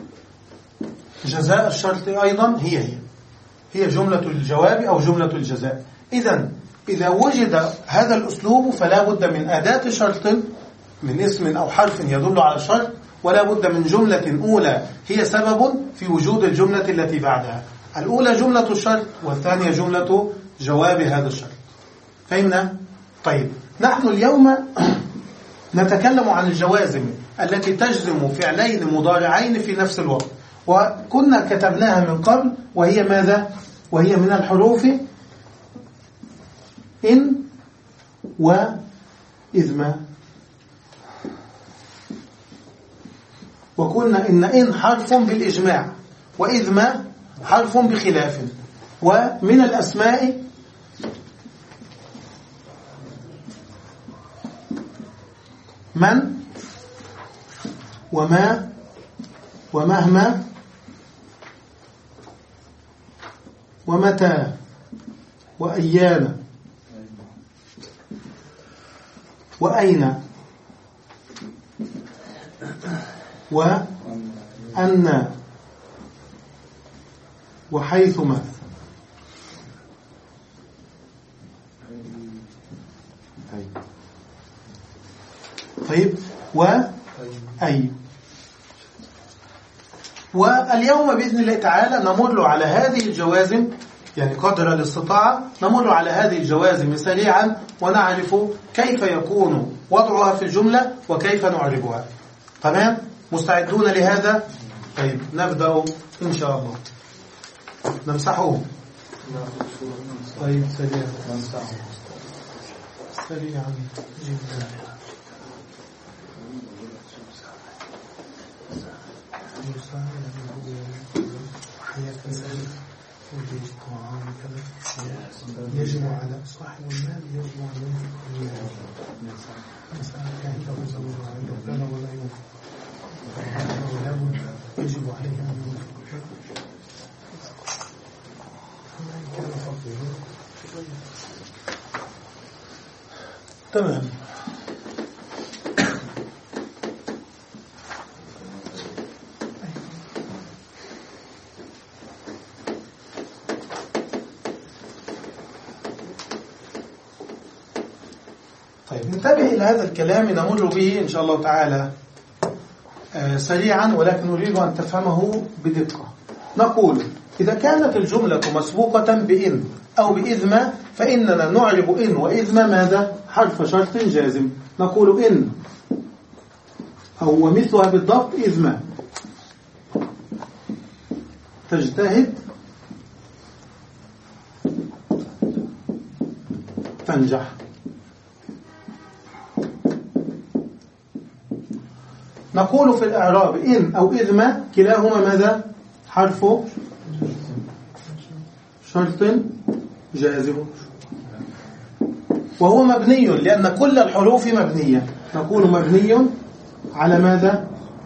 جزاء الشرط أيضا. هي هي هي جملة الجواب أو جملة الجزاء. إذن إذا وجد هذا الأسلوب فلا بد من أداة شرط، من اسم أو حرف يدل على الشرط، ولا بد من جملة أولى هي سبب في وجود الجملة التي بعدها. الأولى جملة الشرط، والثانية جملة جواب هذا الشرط. فهمنا؟ طيب، نحن اليوم نتكلم عن الجوازم التي تجزم فعلين مضارعين في نفس الوقت، وكنا كتبناها من قبل، وهي ماذا؟ وهي من الحروف إن وإذما. وقلنا إن إن حرف بالإجماع، وإذما حرف بخلاف. ومن الأسماء من وما ومهما ومتى وأيان وأين وأن وحيثما. طيب، وأي. واليوم بإذن الله تعالى نمر على هذه الجوازم، يعني قدر الاستطاعة نمر على هذه الجوازم سريعا، ونعرف كيف يكون وضعها في الجملة وكيف نعربها. تمام؟ مستعدون لهذا؟ طيب، نبدأ إن شاء الله. نمسحه. طيب، سريعا نمسحه سريعا جدا. يجب على صاحب المال يجب عليه عنده زوج وعنده كذا ولا يجب عليه أن ينفق فمن كان فقيرا. تمام. انتبه إلى هذا الكلام نمر به إن شاء الله تعالى سريعا، ولكن نريد أن تفهمه بدقة. نقول إذا كانت الجملة مسبوقة بإن أو بإذما فإننا نعرب إن وإذما ماذا؟ حرف شرط جازم. نقول إن أو ومثلها بالضبط إذما. تجتهد تنجح. نقول في الإعراب إن أو إذما كلاهما ماذا؟ حرف شرط جازم، وهو مبني لأن كل الحروف مبنية. نقول مبني على ماذا؟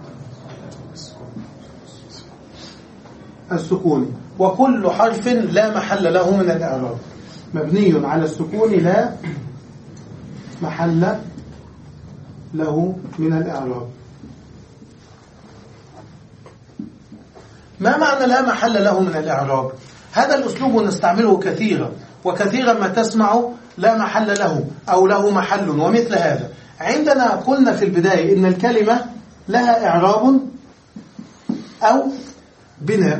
السكون. وكل حرف لا محل له من الإعراب، مبني على السكون لا محل له من الإعراب. ما معنى لا محل له من الإعراب؟ هذا الأسلوب نستعمله كثيرا، وكثيرا ما تسمع لا محل له أو له محل ومثل هذا. عندنا قلنا في البداية إن الكلمة لها إعراب أو بناء.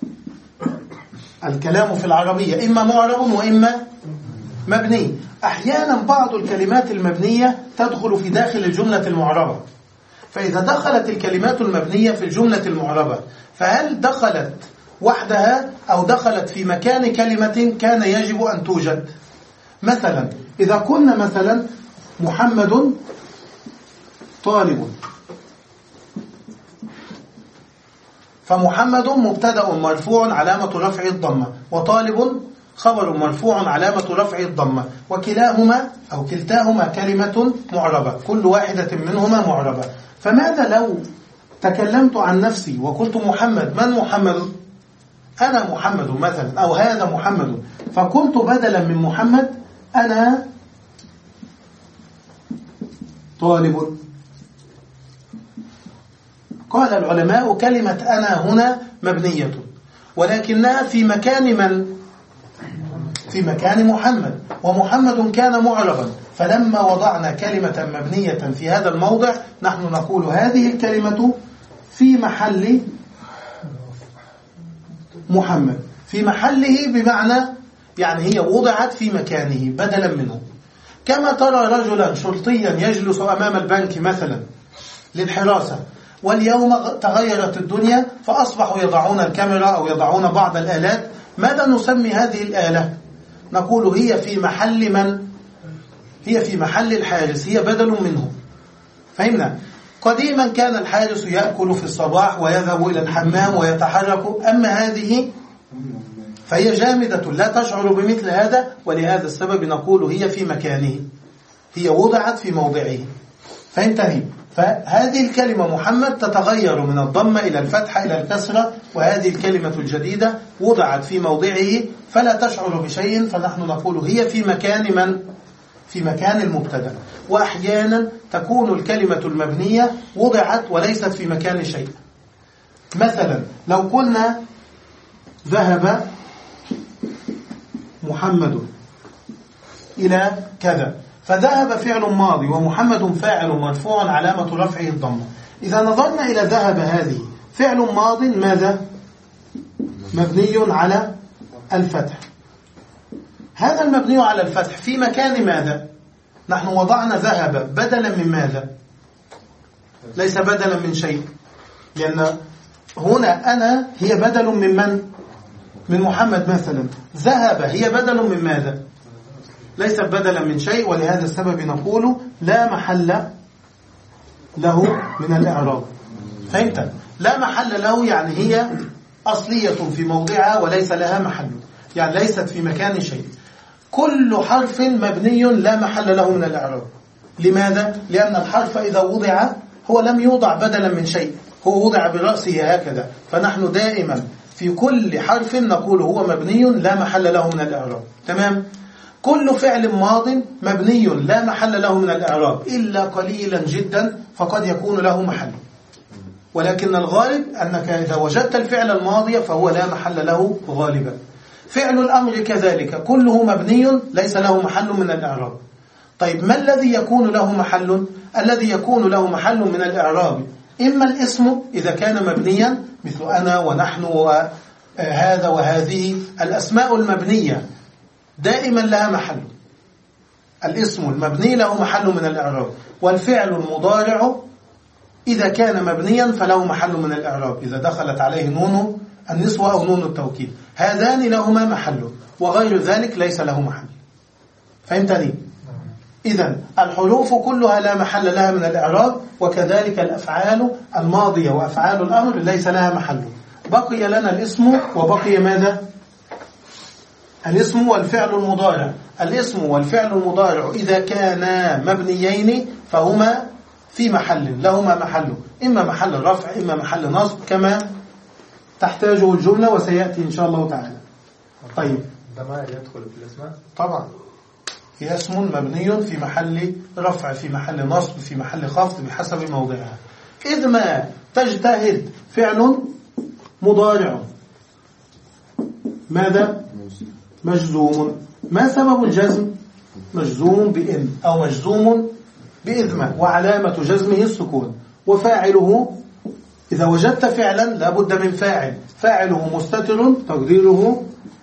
الكلام في العربية إما معرب وإما مبني. أحيانا بعض الكلمات المبنية تدخل في داخل الجملة المعربة، فإذا دخلت الكلمات المبنية في الجملة المعربة فهل دخلت وحدها أو دخلت في مكان كلمة كان يجب أن توجد؟ مثلا إذا قلنا مثلا محمد طالب، فمحمد مبتدأ مرفوع علامة رفعه الضمة، وطالب خبر مرفوع علامة رفعه الضمة، وكلاهما أو كلتاهما كلمة معربة، كل واحدة منهما معربة. فماذا لو تكلمت عن نفسي وقلت محمد؟ من محمد؟ أنا محمد مثلا، أو هذا محمد، فقلت بدلا من محمد أنا طالب. قال العلماء كلمة أنا هنا مبنية، ولكنها في مكان من؟ في مكان محمد، ومحمد كان معربا، فلما وضعنا كلمة مبنية في هذا الموضع نحن نقول هذه الكلمة في محل محمد، في محله بمعنى يعني هي وضعت في مكانه بدلا منه. كما ترى رجلا شرطيا يجلس أمام البنك مثلا للحراسة، واليوم تغيرت الدنيا فأصبحوا يضعون الكاميرا أو يضعون بعض الآلات، ماذا نسمي هذه الآلة؟ نقول هي في محل من؟ هي في محل الحارس، هي بدل منه. فهمنا؟ قديما كان الحارس يأكل في الصباح ويذهب إلى الحمام ويتحرك، أما هذه فهي جامدة لا تشعر بمثل هذا، ولهذا السبب نقول هي في مكانه، هي وضعت في موضعه. فانتهي. فهذه الكلمة محمد تتغير من الضمة إلى الفتحة إلى الكسرة، وهذه الكلمة الجديدة وضعت في موضعه فلا تشعر بشيء، فنحن نقول هي في مكان من؟ في مكان المبتدأ. وأحيانا تكون الكلمة المبنية وضعت وليست في مكان شيء. مثلا لو قلنا ذهب محمد إلى كذا، فذهب فعل ماضي ومحمد فاعل مرفوع علامة رفعه الضمة. إذا نظرنا إلى ذهب هذه فعل ماض ماذا؟ مبني على الفتح. هذا المبني على الفتح في مكان ماذا؟ نحن وضعنا ذهب بدلا من ماذا؟ ليس بدلا من شيء، لأن هنا أنا هي بدل من من؟ من محمد مثلا. ذهب هي بدل من ماذا؟ ليس بدلا من شيء، ولهذا السبب نقول لا محل له من الإعراب. فهمت؟ لا محل له يعني هي أصلية في موضعها وليس لها محل، يعني ليست في مكان شيء. كل حرف مبني لا محل له من الإعراب. لماذا؟ لأن الحرف إذا وضع هو لم يوضع بدلا من شيء، هو وضع برأسه هكذا، فنحن دائما في كل حرف نقول هو مبني لا محل له من الإعراب. تمام؟ كل فعل ماض مبني لا محل له من الإعراب، إلا قليلا جدا فقد يكون له محل، ولكن الغالب أنك إذا وجدت الفعل الماضي فهو لا محل له غالبا. فعل الأمر كذلك كله مبني ليس له محل من الإعراب. طيب ما الذي يكون له محل؟ الذي يكون له محل من الإعراب إما الاسم إذا كان مبنيا مثل أنا ونحن وهذا وهذه، الأسماء المبنية دائما لها محل، الاسم المبني له محل من الإعراب. والفعل المضارع إذا كان مبنيا فله محل من الإعراب إذا دخلت عليه نون النسوة أو نون التوكيد، هذان لهما محل، وغير ذلك ليس له محل. فهمتني؟ إذن الحروف كلها لا محل لها من الإعراب، وكذلك الأفعال الماضية وأفعال الأمر ليس لها محل. بقي لنا الاسم وبقي ماذا؟ الاسم والفعل المضارع. الاسم والفعل المضارع إذا كانا مبنيين فهما في محل، لهما محل، إما محل رفع إما محل نصب كما تحتاجه الجملة وسيأتي إن شاء الله تعالى. طيب الضمائر يدخل في الاسماء؟ طبعا هي اسم مبني في محل رفع في محل نصب في محل خفض بحسب موضعها. إذ ما تجتهد فعل مضارع ماذا؟ مجزوم. ما سبب الجزم؟ مجزوم بإن أو مجزوم بإذمة، وعلامة جزمه السكون. وفاعله إذا وجدت فعلا لابد من فاعل، فاعله مستتر تقديره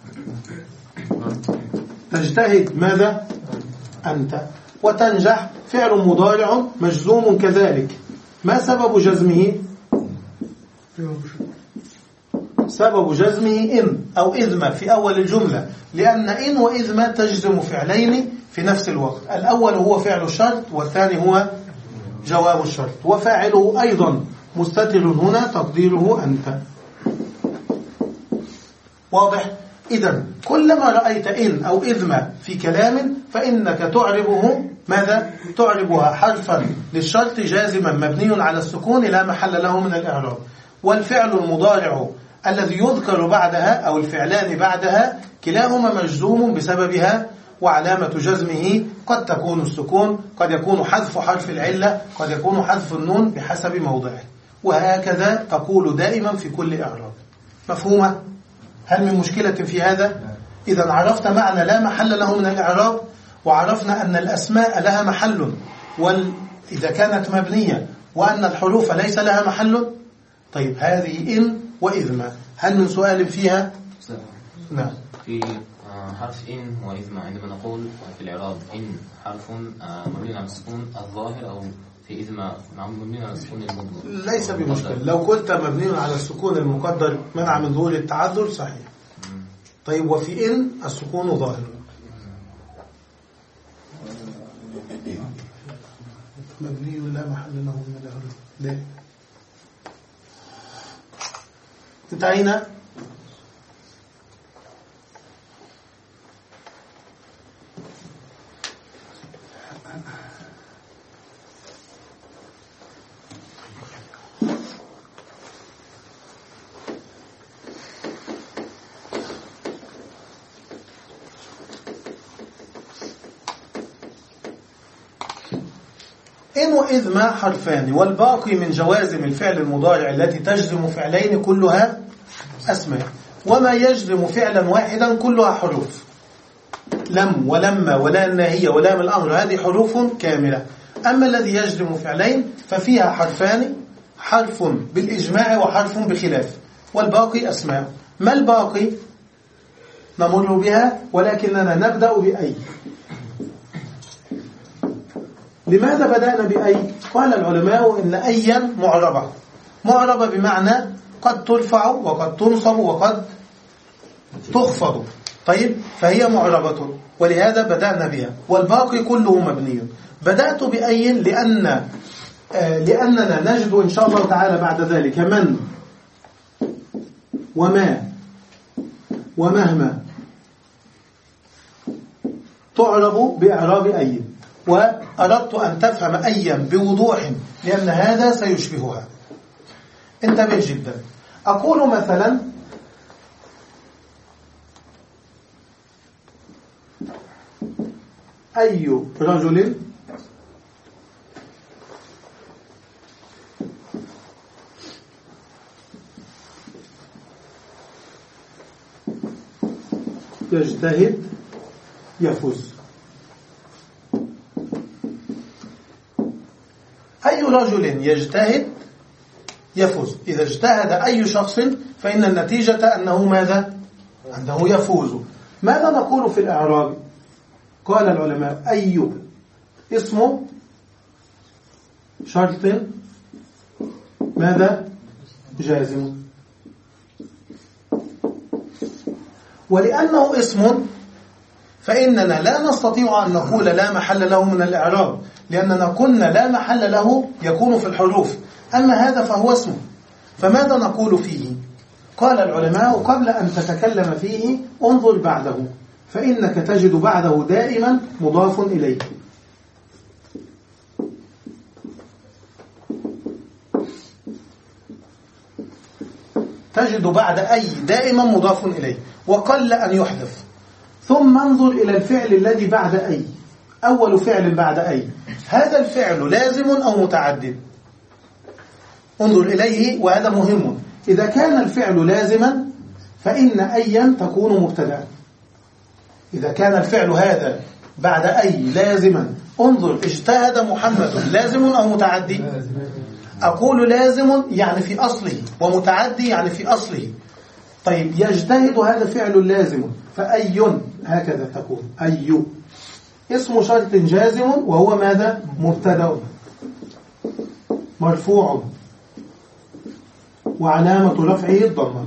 تجتهد ماذا؟ أنت. وتنجح فعل مضارع مجزوم كذلك. ما سبب جزمه؟ سبب جزمه إن أو إذمة في أول الجملة، لأن إن وإذمة تجزم فعلين في نفس الوقت. الأول هو فعل الشرط والثاني هو جواب الشرط. وفاعله أيضا مستتر هنا تقديره أنت. واضح؟ إذن كلما رأيت إن أو إذمة في كلام فإنك تعربه ماذا؟ تعربها حرفا للشرط جازما مبني على السكون لا محل له من الإعراب. والفعل المضارع الذي يذكر بعدها أو الفعلان بعدها كلاهما مجزوم بسببها، وعلامة جزمه قد تكون السكون، قد يكون حذف حرف العلة، قد يكون حذف النون بحسب موضعه. وهكذا تقول دائما في كل إعراب. مفهومة؟ هل من مشكلة في هذا؟ إذا عرفت معنى لا محل له من الإعراب، وعرفنا أن الأسماء لها محل وإذا كانت مبنية، وأن الحروف ليس لها محل. طيب هذه إن وإذمة، هل من سؤال فيها؟ نعم. في حرف إن وإذمة عندما نقول في الإعراب إن حرف مبني على السكون الظاهر أو في إذمة مبني على السكون المقدر ليس بمشكلة. لو قلت مبني على السكون المقدر منع من ظهور التعذر صحيح. طيب وفي إن السكون ظاهر. مبني لا محل له من الإعراب. ليه؟ انتهينا. إن وإذ ما حرفان، والباقي من جوازم الفعل المضارع التي تجزم فعلين كلها أسماء، وما يجزم فعلا واحدا كلها حروف. لم ولما ولا الناهية ولام الأمر هذه حروف كاملة. أما الذي يجزم فعلين ففيها حرفان، حرف بالإجماع وحرف بخلاف، والباقي أسماء. ما الباقي؟ نمر بها ولكننا نبدأ بأي. لماذا بدأنا بأي؟ قال العلماء إن أيا معربة، معربة بمعنى قد ترفع وقد تنصب وقد تخفض. طيب فهي معربة ولهذا بدأنا بها، والباقي كله مبني. بدأت بأي لأن آه لأننا نجد إن شاء الله تعالى بعد ذلك من وما ومهما تعرب بإعراب أي، وأردت أن تفهم أيا بوضوح لأن هذا سيشبهها. انتبه جدا. أقول مثلا أي رجل يجتهد يفوز. أي رجل يجتهد يفوز. إذا اجتهد أي شخص فإن النتيجة أنه ماذا؟ أنه يفوز. ماذا نقول في الإعراب؟ قال العلماء أي اسم شرط ماذا؟ جازم. ولأنه اسم فإننا لا نستطيع أن نقول لا محل له من الإعراب، لأننا قلنا لا محل له يكون في الحروف، أما هذا فهو اسم. فماذا نقول فيه؟ قال العلماء قبل أن تتكلم فيه انظر بعده، فإنك تجد بعده دائما مضاف إليه. تجد بعد أي دائما مضاف إليه، وقل أن يحذف. ثم انظر إلى الفعل الذي بعد أي. أول فعل بعد أي، هذا الفعل لازم أو متعدد؟ انظر إليه وهذا مهم. إذا كان الفعل لازما فإن أيا تكون مبتدأ. إذا كان الفعل هذا بعد أي لازما، انظر اجتهد محمد لازم أو متعدي؟ أقول لازم يعني في أصله، ومتعدي يعني في أصله. طيب يجتهد هذا فعل لازم، فأي هكذا تكون أي اسم شرط جازم، وهو ماذا؟ مبتدأ مرفوع وعلامة رفعه الضمة.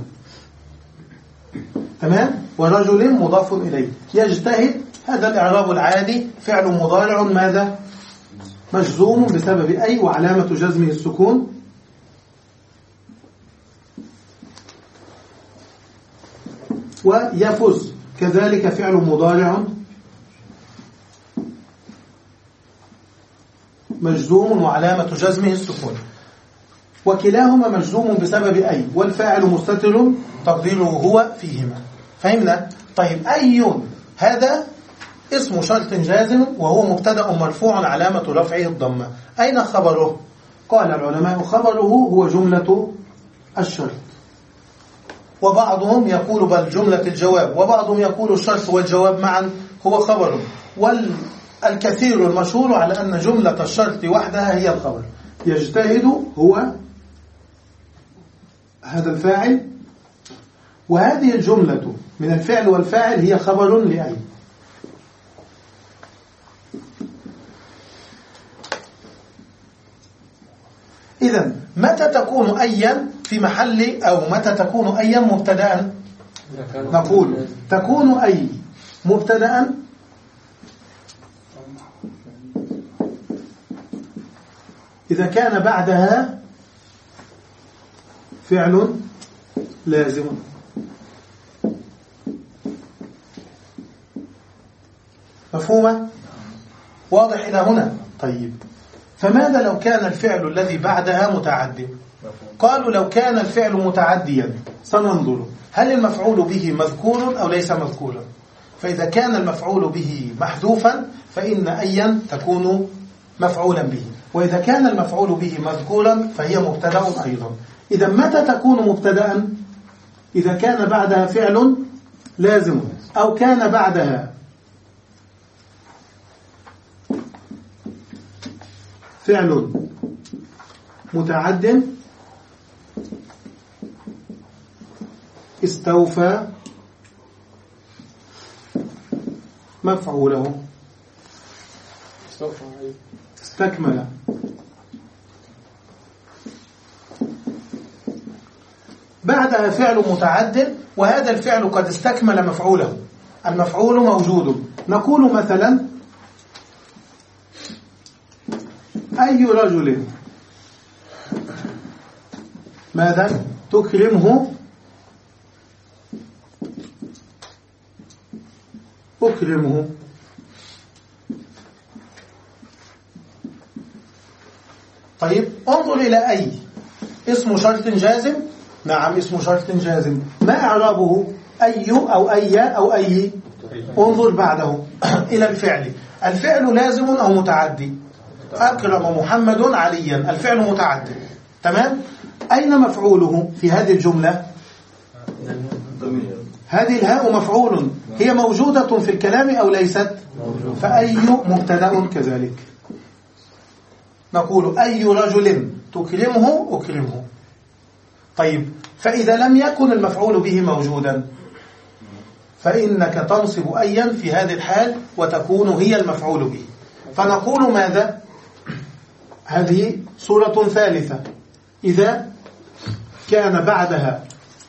تمام. ورجل مضاف إليه. يجتهد هذا الإعراب العادي، فعل مضارع ماذا؟ مجزوم بسبب أي، وعلامة جزمه السكون. ويفز كذلك فعل مضارع مجزوم وعلامة جزمه السكون، وكلاهما مجزوم بسبب أي، والفاعل مستتر تقديره هو فيهما. فهمنا؟ طيب أي هذا اسم شرط جازم، وهو مبتدأ مرفوع علامة رفعه الضمة. أين خبره؟ قال العلماء خبره هو جملة الشرط، وبعضهم يقول بل جملة الجواب، وبعضهم يقول الشرط والجواب معا هو خبره، والكثير المشهور على أن جملة الشرط وحدها هي الخبر. يجتهد هو هذا الفاعل، وهذه الجملة من الفعل والفاعل هي خبر لأي. إذن متى تكون أيا في محل، أو متى تكون أيا مبتدأ؟ نقول تكون أي مبتدأ إذا كان بعدها فعل لازم. مفهومة؟ واضح إلى هنا؟ طيب فماذا لو كان الفعل الذي بعدها متعدي؟ قالوا لو كان الفعل متعديا سننظر هل المفعول به مذكور أو ليس مذكورا. فإذا كان المفعول به محذوفا فإن أيا تكون مفعولا به، وإذا كان المفعول به مذكورا فهي مبتدأ أيضا. إذا متى تكون مبتدأ؟ إذا كان بعدها فعل لازم، أو كان بعدها فعل متعد استوفى مفعوله، استكمل. بعدها فعل متعد، وهذا الفعل قد استكمل مفعوله، المفعول موجود. نقول مثلا أي رجل ماذا تكرمه أكرمه. طيب انظر إلى أي اسم شرط جازم. نعم اسم شرط جازم. ما إعرابه؟ أي أو أي أو أي. انظر بعده إلى الفعل. الفعل لازم أو متعدي؟ أكرم محمد عليا، الفعل متعدي. تمام. أين مفعوله في هذه الجملة؟ هذه الهاء مفعول، هي موجودة في الكلام أو ليست؟ فأي مبتدأ كذلك. نقول أي رجل تكرمه أكرمه. طيب فإذا لم يكن المفعول به موجودا فإنك تنصب أيا في هذه الحال وتكون هي المفعول به. فنقول ماذا؟ هذه صورة ثالثة. إذا كان بعدها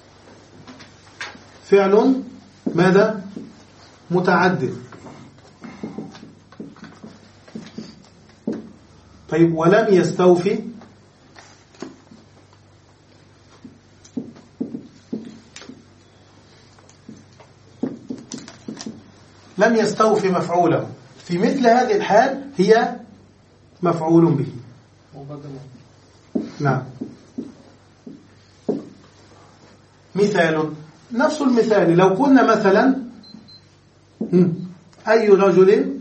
فعل ماذا؟ متعدد. طيب ولم يستوفي لم يستوفي مفعوله، في مثل هذه الحال هي مفعول به. نعم. مثال نفس المثال، لو قلنا مثلا أي رجل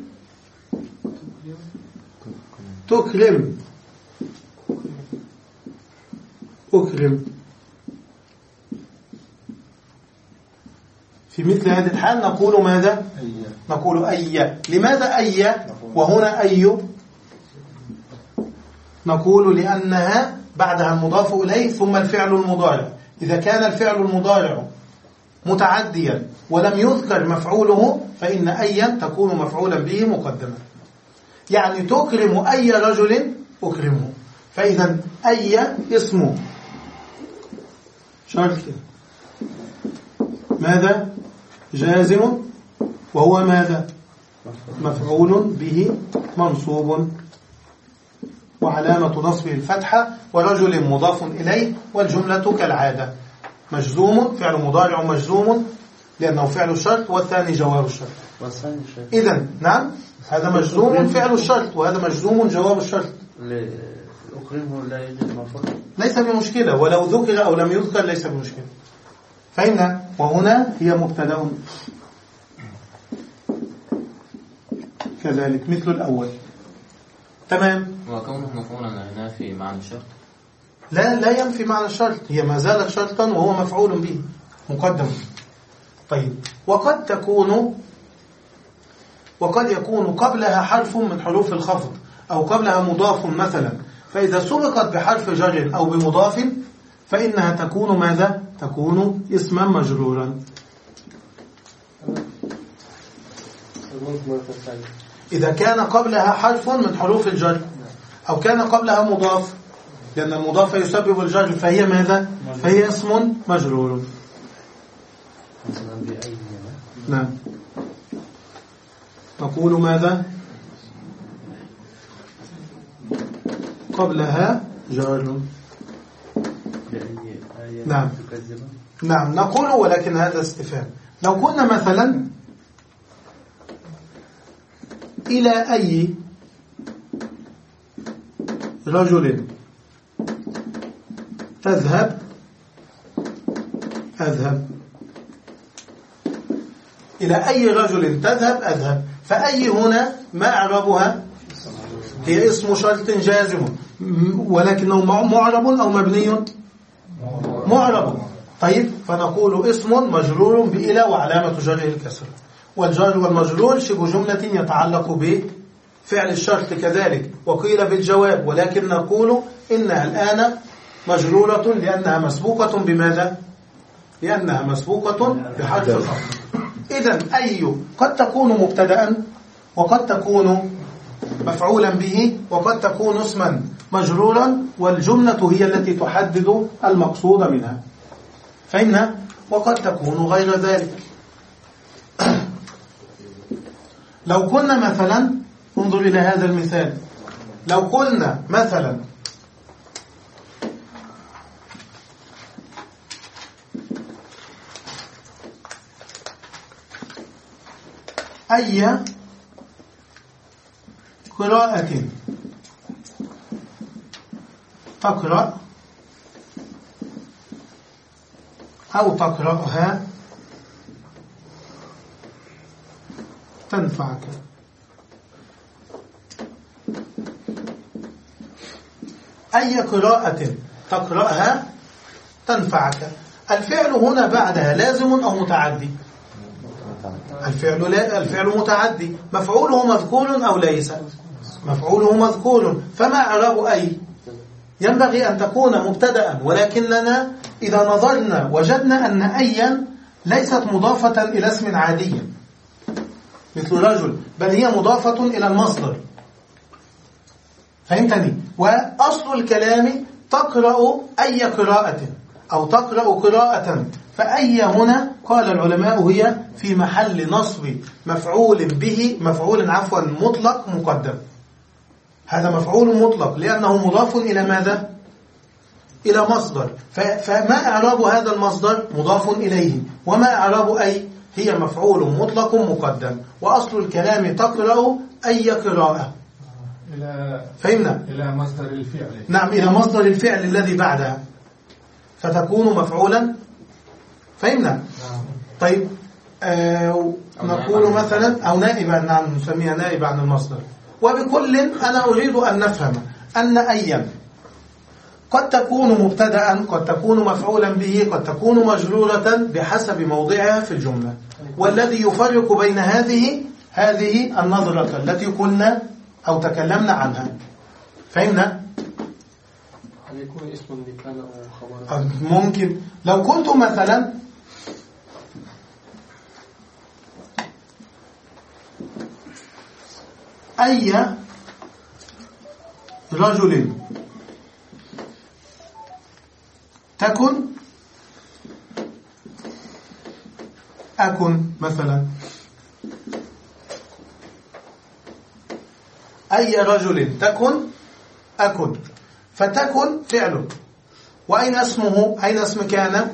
تكرم أكرم، في مثل هذه الحال نقول ماذا؟ نقول أي. لماذا أي وهنا أي؟ نقول لأنها بعدها المضاف إليه ثم الفعل المضارع. إذا كان الفعل المضارع متعديا ولم يذكر مفعوله فإن أي تكون مفعولا به مقدما. يعني تكرم أي رجل أكرمه. فإذا أي اسمه شرط ماذا؟ جازم، وهو ماذا؟ مفعول به منصوب، وعلامة نصبه الفتحة، ورجل مضاف إليه، والجملة كالعادة مجزوم، فعل مضارع مجزوم لأنه فعل الشرط، والثاني جواب الشرط. إذن نعم هذا مجزوم فعل الشرط، وهذا مجزوم جواب الشرط. أكرمه لا يوجد مفعول، ليس بمشكلة، ولو ذكر أو لم يذكر ليس بمشكلة. فهمنا؟ وهنا هي مبتدأ كذلك مثل الأول. تمام. وكونه مفعولا ينافي معنى الشرط؟ لا لا ينفي معنى الشرط، هي ما زالت شرطا وهو مفعول به مقدم. طيب، وقد تكون وقد يكون قبلها حرف من حروف الخفض أو قبلها مضاف مثلا، فإذا سبقت بحرف جر أو بمضاف فإنها تكون ماذا؟ تكون اسما مجرورا. إذا كان قبلها حرف من حروف الجر أو كان قبلها مضاف، لأن المضاف يسبب الجر، فهي ماذا؟ فهي اسم مجرور. نعم. نقول ماذا؟ قبلها جار. نعم نعم نقول، ولكن هذا استفهام. لو قلنا مثلا إلى أي رجل تذهب أذهب، إلى أي رجل تذهب أذهب، فأي هنا ما أعربها؟ هي اسم شرط جازم، ولكنه معرب أو مبني؟ معرب. طيب، فنقول اسم مجرور بإلى وعلامة جره الكسر، والجار والمجرور شبه جملة يتعلق بفعل الشرط كذلك، وقيل بالجواب، ولكن نقول إنها الآن مجرورة لأنها مسبوقة بماذا؟ لأنها مسبوقة بحرف الخفض. إذن أي قد تكون مبتدأ، وقد تكون مفعولا به، وقد تكون اسما مجرورا، والجملة هي التي تحدد المقصود منها. فإنها وقد تكون غير ذلك. لو قلنا مثلا، انظر إلى هذا المثال، لو قلنا مثلا أي قراءة تقرأ أو تقرأها تنفعك. أي قراءة تقرأها تنفعك. الفعل هنا بعدها لازم أو متعدي؟ الفعل لا الفعل متعدي، مفعوله مذكور أو ليس؟ مفعوله مذكور، فما إعراب أي؟ ينبغي أن تكون مبتدأ، ولكننا إذا نظرنا وجدنا أن أيا ليست مضافة إلى اسم عادي مثل رجل، بل هي مضافة إلى المصدر. فهمتني؟ وأصل الكلام تقرأ أي قراءة أو تقرأ قراءة، فأي هنا قال العلماء هي في محل نصب مفعول به، مفعول عفوا مطلق مقدم. هذا مفعول مطلق لأنه مضاف إلى ماذا؟ إلى مصدر. فما إعراب هذا المصدر؟ مضاف إليه. وما إعراب أي؟ هي مفعول مطلق مقدم، وأصل الكلام تقرأ أي قراءة. إلى فهمنا؟ إلى مصدر الفعل. نعم، إلى مصدر الفعل الذي بعدها، فتكون مفعولا. فهمنا؟ طيب، آه نقول مثلا أو نائبا، نعم نسميها نائبا عن المصدر. وبكل أنا أريد أن نفهم أن أيا قد تكون مبتدأ، قد تكون مفعولا به، قد تكون مجرورة بحسب موضعها في الجملة. والذي يفرق بين هذه هذه النظرة التي قلنا أو تكلمنا عنها. فهمنا؟ هل يكون اسم مكان أو خبر؟ ممكن. لو كنت مثلا أي رجل تكن أكن مثلا، أي رجل تكن أكن، فتكن فعله، وأين اسمه؟ أين اسم كان؟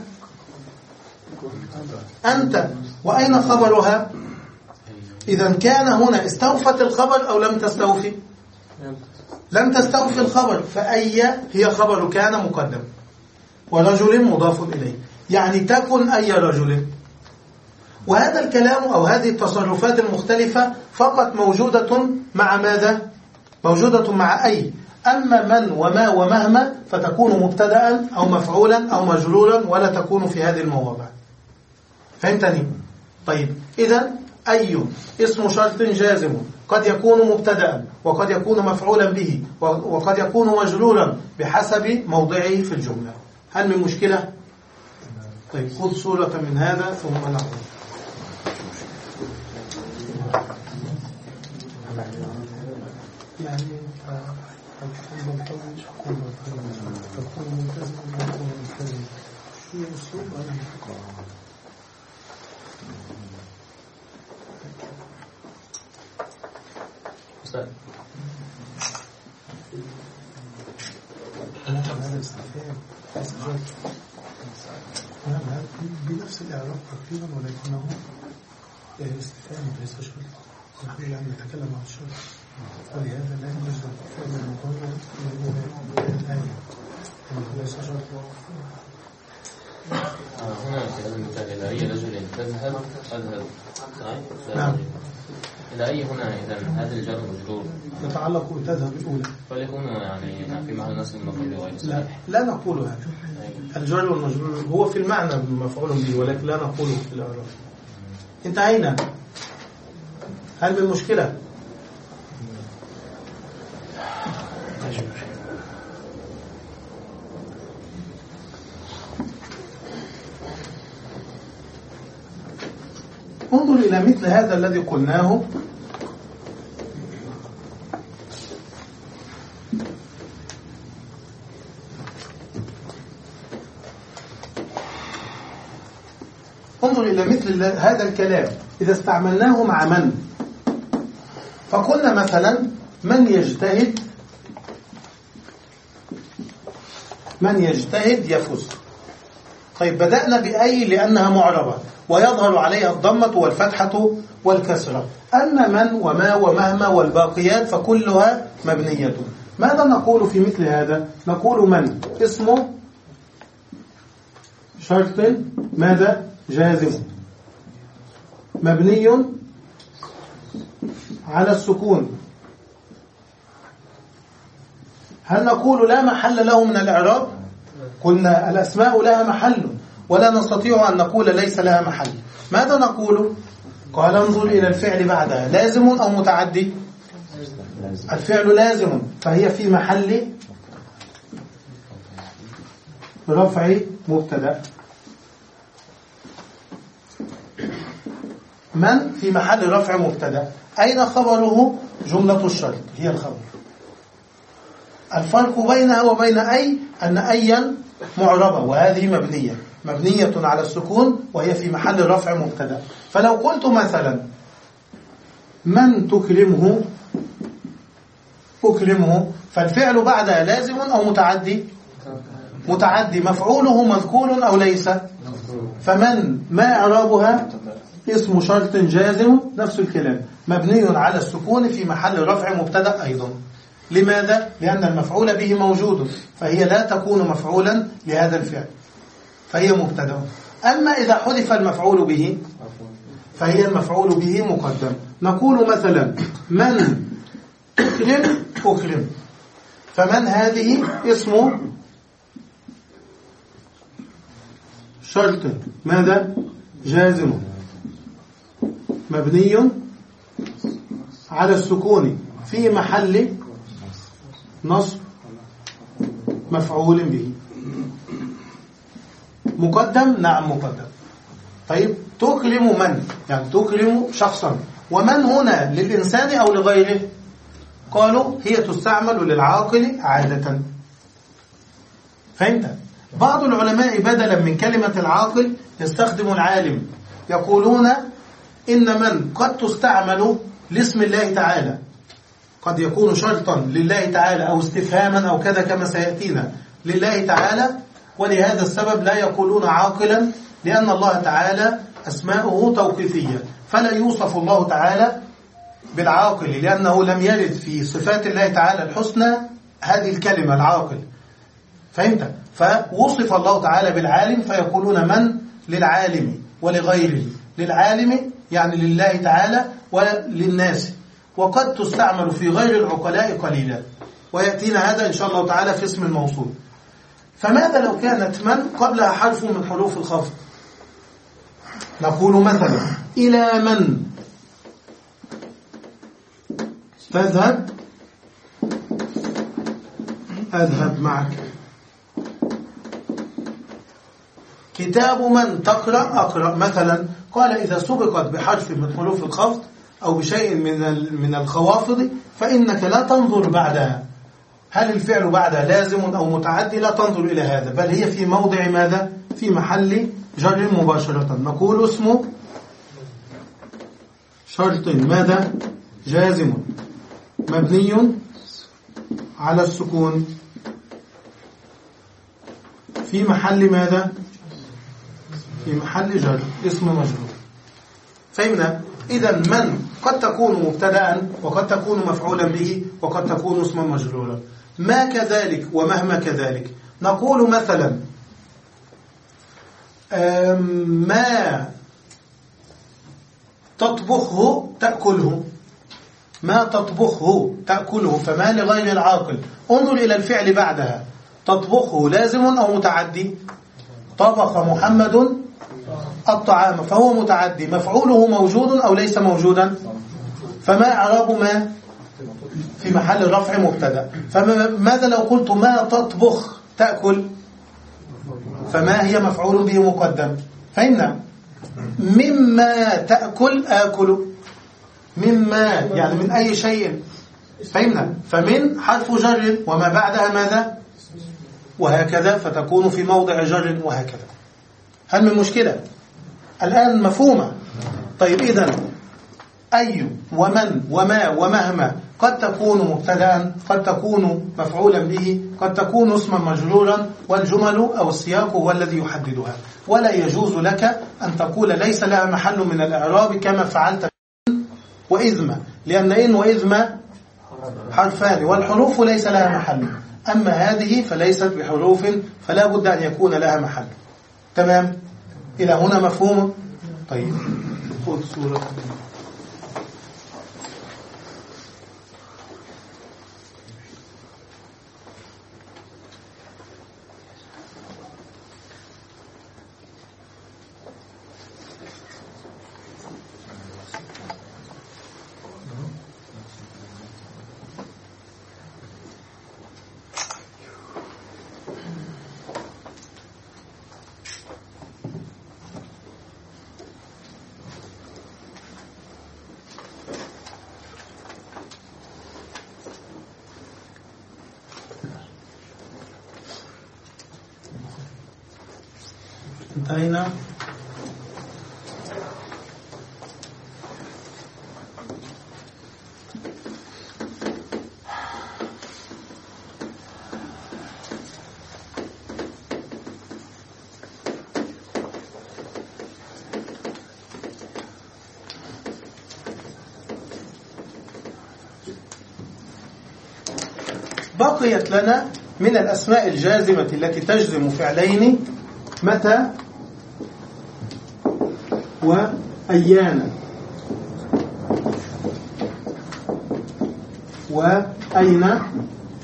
أنت. وأين خبرها؟ إذا كان هنا استوفت الخبر أو لم تستوفي؟ لم تستوفي الخبر، فأي هي خبر كان مقدم، ورجل مضاف إليه، يعني تكن أي رجل. وهذا الكلام أو هذه التصرفات المختلفة فقط موجودة مع ماذا؟ موجودة مع أي. أما من وما ومهما فتكون مبتدأ أو مفعولا أو مجرورا، ولا تكون في هذه المواضع. فهمتني؟ طيب، إذا أي اسم شرط جازم قد يكون مبتدأ وقد يكون مفعولا به وقد يكون مجرورا بحسب موضعه في الجملة. هل من مشكلة؟ طيب، خذ صورة من هذا ثم نعود. يعني تكون ملتزم تكون ملتزم تكون ملتزم شو الأسلوب؟ أستاذ هذا استفهام بنفس الإعراب تقريبا، ولكنه استفهام ليس شرط. نحن يعني نتكلم عن الشرط، ولهذا لا يوجد فعل المضارع من الآية ليس شرط. هنا في هذا المثال إذا أي رجل تذهب أذهب، نعم. إذا أي هنا إذا هذا الجر مجرور يتعلق بتذهب الأولى، فليكون يعني في معنى نصب المفعول غير لا, صحيح. لا نقول هذا. الجر والمجرور هو في المعنى مفعول به، ولكن لا نقوله في الإعراب. انتهينا. هل من مشكلة؟ انظر إلى مثل هذا الذي قلناه. انظر إلى مثل هذا الكلام إذا استعملناه مع من، فقلنا مثلا من يجتهد من يجتهد يفوز. طيب، بدأنا بأي لأنها معربة ويظهر عليها الضمة والفتحة والكسرة. أما من وما ومهما والباقيات فكلها مبنية. ماذا نقول في مثل هذا؟ نقول من اسمه شرط ماذا؟ جازم مبني على السكون. هل نقول لا محل له من الإعراب؟ قلنا الأسماء لها محل ولا نستطيع أن نقول ليس لها محل. ماذا نقول؟ قال انظر إلى الفعل بعدها، لازم أو متعدي؟ الفعل لازم، فهي في محل رفع مبتدأ. من في محل رفع مبتدأ. أين خبره؟ جملة الشرط هي الخبر. الفرق بينها وبين أي أن أيا معربة وهذه مبنية مبنية على السكون وهي في محل رفع مبتدأ. فلو قلت مثلا من تكرمه أكرمه، فالفعل بعدها لازم أو متعدي؟ متعدي. مفعوله مذكور أو ليس؟ فمن ما إعرابها؟ اسم شرط جازم، نفس الكلام مبني على السكون في محل رفع مبتدأ أيضا. لماذا؟ لأن المفعول به موجود، فهي لا تكون مفعولا لهذا الفعل، فهي مبتدأ. أما إذا حذف المفعول به فهي المفعول به مقدم. نقول مثلا من أكرم أكرم، فمن هذه اسم شرط ماذا جازم مبني على السكون في محل نصب مفعول به. مقدم نعم مقدم. طيب تكرم من؟ يعني تكرم شخصا. ومن هنا للإنسان أو لغيره؟ قالوا هي تستعمل للعاقل عادة. فهمت؟ بعض العلماء بدلا من كلمة العاقل يستخدم العالم، يقولون إن من قد تستعمل لاسم الله تعالى، قد يكون شرطا لله تعالى أو استفهاما أو كذا كما سيأتينا لله تعالى، ولهذا السبب لا يقولون عاقلا، لأن الله تعالى أسماؤه توقيفية، فلا يوصف الله تعالى بالعاقل لأنه لم يرد في صفات الله تعالى الحسنى هذه الكلمة العاقل. فهمت؟ فوصف الله تعالى بالعالم فيقولون من للعالم ولغيره. للعالم يعني لله تعالى وللناس، وقد تستعمل في غير العقلاء قليلا، ويأتينا هذا إن شاء الله تعالى في اسم الموصول. فماذا لو كانت من قبلها حرف من حروف الخفض؟ نقول مثلا إلى من تذهب أذهب معك. كتاب من تقرأ أقرأ مثلا. قال إذا سبقت بحرف من حروف الخفض أو بشيء من من الخوافض فإنك لا تنظر بعدها هل الفعل بعدها لازم أو متعدي، لا تنظر إلى هذا، بل هي في موضع ماذا؟ في محل جر مباشرة. نقول اسمه شرط ماذا؟ جازم مبني على السكون في محل ماذا؟ في محل جر اسم مجرور. فهمنا؟ إذا من قد تكون مبتدأ وقد تكون مفعولا به وقد تكون اسما مجرورا. ما كذلك ومهما كذلك. نقول مثلا ما تطبخه تأكله، ما تطبخه تأكله، فما لغير العاقل. انظر إلى الفعل بعدها، تطبخه لازم أو متعدي؟ طبخ محمد الطعام فهو متعدي، مفعوله موجود أو ليس موجودا؟ فما إعراب ما؟ في محل رفع مبتدأ. فماذا لو قلت ما تطبخ تأكل؟ فما هي مفعول به مقدم. فهمنا؟ مما تأكل آكل، مما يعني من أي شيء. فهمنا؟ فمن حرف جر وما بعدها ماذا؟ وهكذا، فتكون في موضع جر وهكذا. هل من مشكلة؟ الآن مفهومة. طيب إذن أي ومن وما ومهما قد تكون مبتدأ، قد تكون مفعولا به، قد تكون اسما مجرورا، والجمل أو السياق هو الذي يحددها. ولا يجوز لك أن تقول ليس لها محل من الإعراب كما فعلت وإذما، لأن إن وإذما حرفان والحروف ليس لها محل، أما هذه فليست بحروف فلا بد أن يكون لها محل. تمام؟ إلى هنا مفهوم؟ طيب خذ سورة انتهينا. بقيت لنا من الأسماء الجازمة التي تجزم فعلين متى وأيانا وأين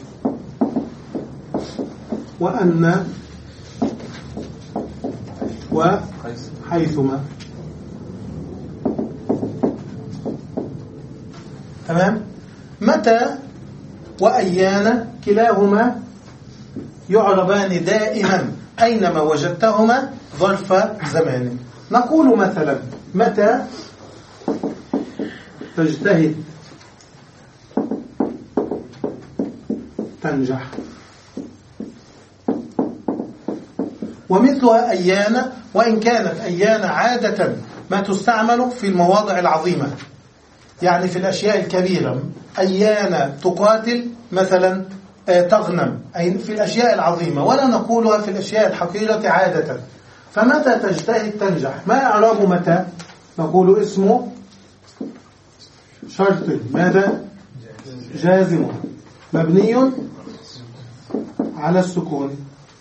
وأن وحيثما. تمام. متى وأيان كلاهما يعربان دائما أينما وجدتهما ظرف زمان. نقول مثلا متى تجتهد تنجح، ومثلها أيان، وإن كانت أيان عادة ما تستعمل في المواضع العظيمة، يعني في الأشياء الكبيرة. أيان تقاتل مثلا تغنم، أي في الأشياء العظيمة، ولا نقولها في الأشياء الحقيرة عادة. فمتى تجتهد تنجح، ما إعراب متى؟ نقول اسمه شرط ماذا؟ جازم مبني على السكون.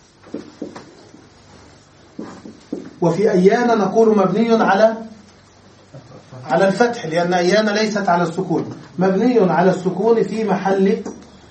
وفي أيان نقول مبني على على الفتح، لأن أيان ليست على السكون. مبني على السكون في محل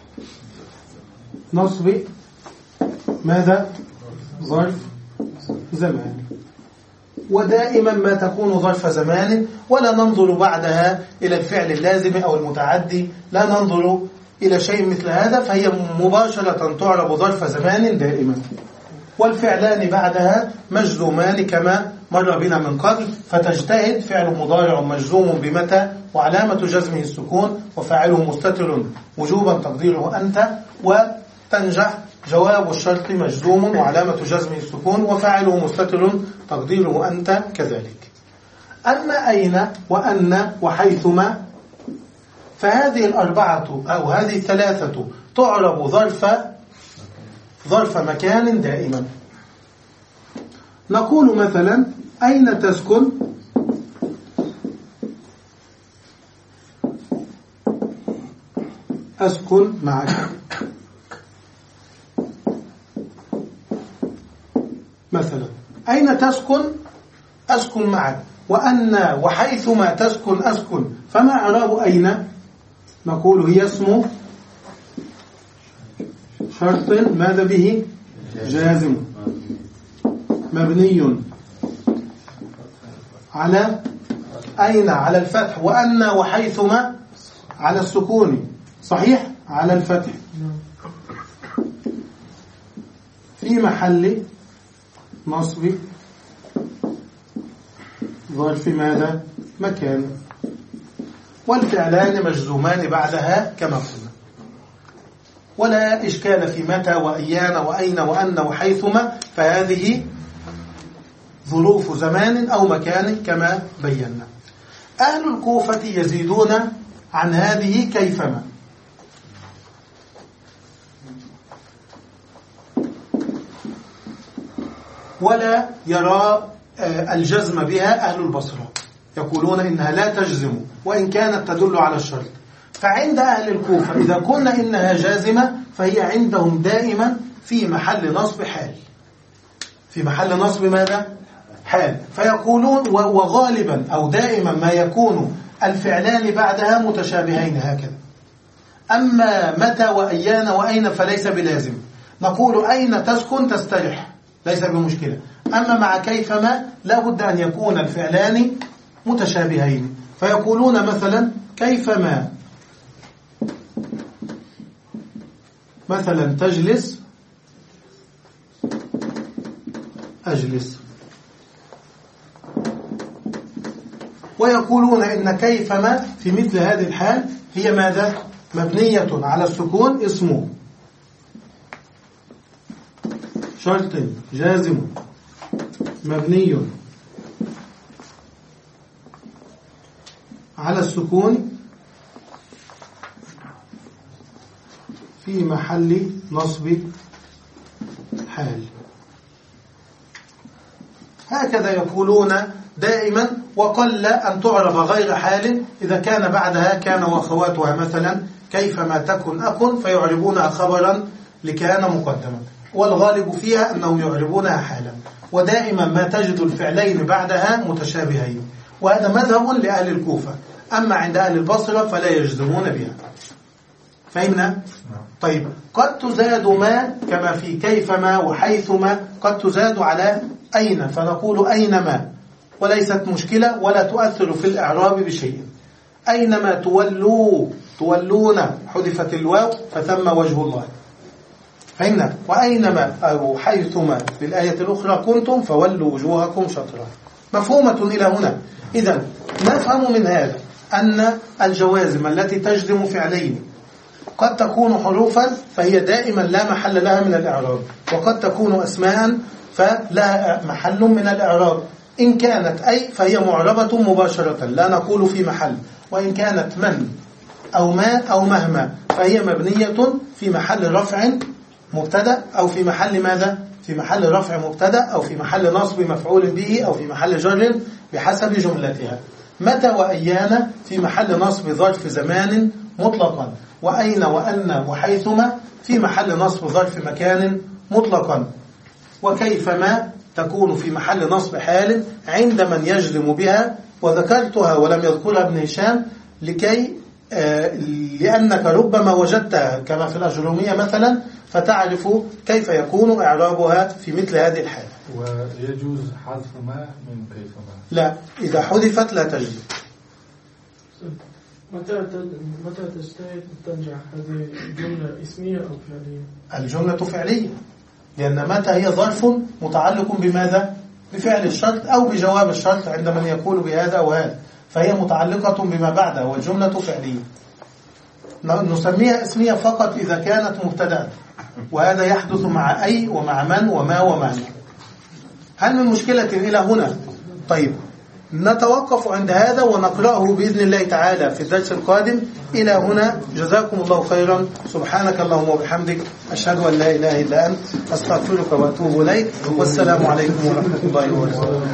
نصب ماذا؟ ظرف زمان. ودائما ما تكون ظرف زمان، ولا ننظر بعدها إلى الفعل اللازم أو المتعدي، لا ننظر إلى شيء مثل هذا، فهي مباشرة تعرب ظرف زمان دائما. والفعلان بعدها مجزومان كما مر بنا من قبل. فتجتهد فعل مضارع مجزوم بمتى وعلامة جزمه السكون وفاعله مستتر وجوبا تقديره أنت. وتنجح جواب الشرط مجزوم وعلامة جزمه السكون وفاعله مستتر تقديره أنت كذلك. أما أين وأن وحيثما، فهذه الأربعة أو هذه الثلاثة تعرب ظرف ظرف مكان دائما. نقول مثلا أين تسكن؟ أسكن معك مثلا. أين تسكن؟ أسكن معك. وأن وحيثما تسكن أسكن. فما إعراب أين؟ نقول هي اسم شرط ماذا به؟ جازم مبني على أين على الفتح، وأن وحيثما على السكون، صحيح، على الفتح، في محل نصب ظرف ماذا؟ مكان. والفعلان مجزومان بعدها كما قلنا. ولا إشكال في متى وأيان وأين وأن وحيثما، فهذه ظروف زمان أو مكان كما بينا. أهل الكوفة يزيدون عن هذه كيفما. ولا يرى الجزم بها أهل البصرة، يقولون إنها لا تجزم وإن كانت تدل على الشرط. فعند أهل الكوفة إذا قلنا إنها جازمة فهي عندهم دائما في محل نصب حال، في محل نصب ماذا؟ حال. فيقولون وغالبا أو دائما ما يكون الفعلان بعدها متشابهين هكذا. أما متى وأيان وأين فليس بلازم. نقول أين تسكن تستريح، ليس بمشكلة. أما مع كيفما لا بد أن يكون الفعلان متشابهين. فيقولون مثلا كيفما مثلا تجلس أجلس. ويقولون إن كيفما في مثل هذه الحال هي ماذا؟ مبنية على السكون، اسمه شرط جازم مبني على السكون في محل نصب حال. هكذا يقولون دائما، وقل أن تعرف غير حال إذا كان بعدها كان وأخواتها مثلا كيفما تكن أكن، فيعربونها خبرا لكان مقدما. والغالب فيها أنهم يعربونها حالا. ودائما ما تجد الفعلين بعدها متشابهين، وهذا مذهب لأهل الكوفة. أما عند أهل البصرة فلا يجزمون بها. فهمنا؟ طيب، قد تزاد ما كما في كيفما وحيثما، قد تزاد على أين، فنقول أينما، وليست مشكلة ولا تؤثر في الإعراب بشيء. أينما تولوا، تولون حذفت الواو فثم وجه الله، فهمنا. وأينما أو حيثما في الآية الأخرى كنتم فولوا وجوهكم شطرا. مفهومة إلى هنا. إذن نفهم من هذا أن الجوازم التي تجزم فعلين قد تكون حروفا فهي دائما لا محل لها من الإعراب، وقد تكون أسماء فلها محل من الإعراب. إن كانت أي فهي معربة مباشرة لا نقول في محل، وإن كانت من أو ما أو مهما فهي مبنية في محل رفع مبتدأ أو في محل ماذا؟ في محل رفع مبتدأ أو في محل نصب مفعول به أو في محل جر بحسب جملتها. متى وأيان في محل نصب ظرف زمان مطلقا، وأين وأن وحيثما في محل نصب ظرف مكان مطلقا، وكيفما تكون في محل نصب حال عند من يجزم بها. وذكرتها ولم يذكرها ابن هشام لكي آه لأنك ربما وجدتها كما في الأجرومية مثلا، فتعرف كيف يكون إعرابها في مثل هذه الحالة. ويجوز حذف ما من كيفما؟ لا، إذا حذفت لا تجزم. متى متى تنجح هذه الجملة اسمية أو فعلية؟ الجملة فعلية، لأن متى هي ظرف متعلق بماذا؟ بفعل الشرط أو بجواب الشرط عند من يقول بهذا أو هذا، فهي متعلقة بما بعدها والجملة فعلية. نسميها اسمية فقط إذا كانت مبتدأة، وهذا يحدث مع أي ومع من وما ومعنى. هل من مشكلة إلى هنا؟ طيب نتوقف عند هذا ونقرأه بإذن الله تعالى في الدرس القادم. إلى هنا جزاكم الله خيرا. سبحانك اللهم وبحمدك، أشهد أن لا إله إلا أنت، أستغفرك وأتوب إليك، والسلام عليكم ورحمة الله وبركاته.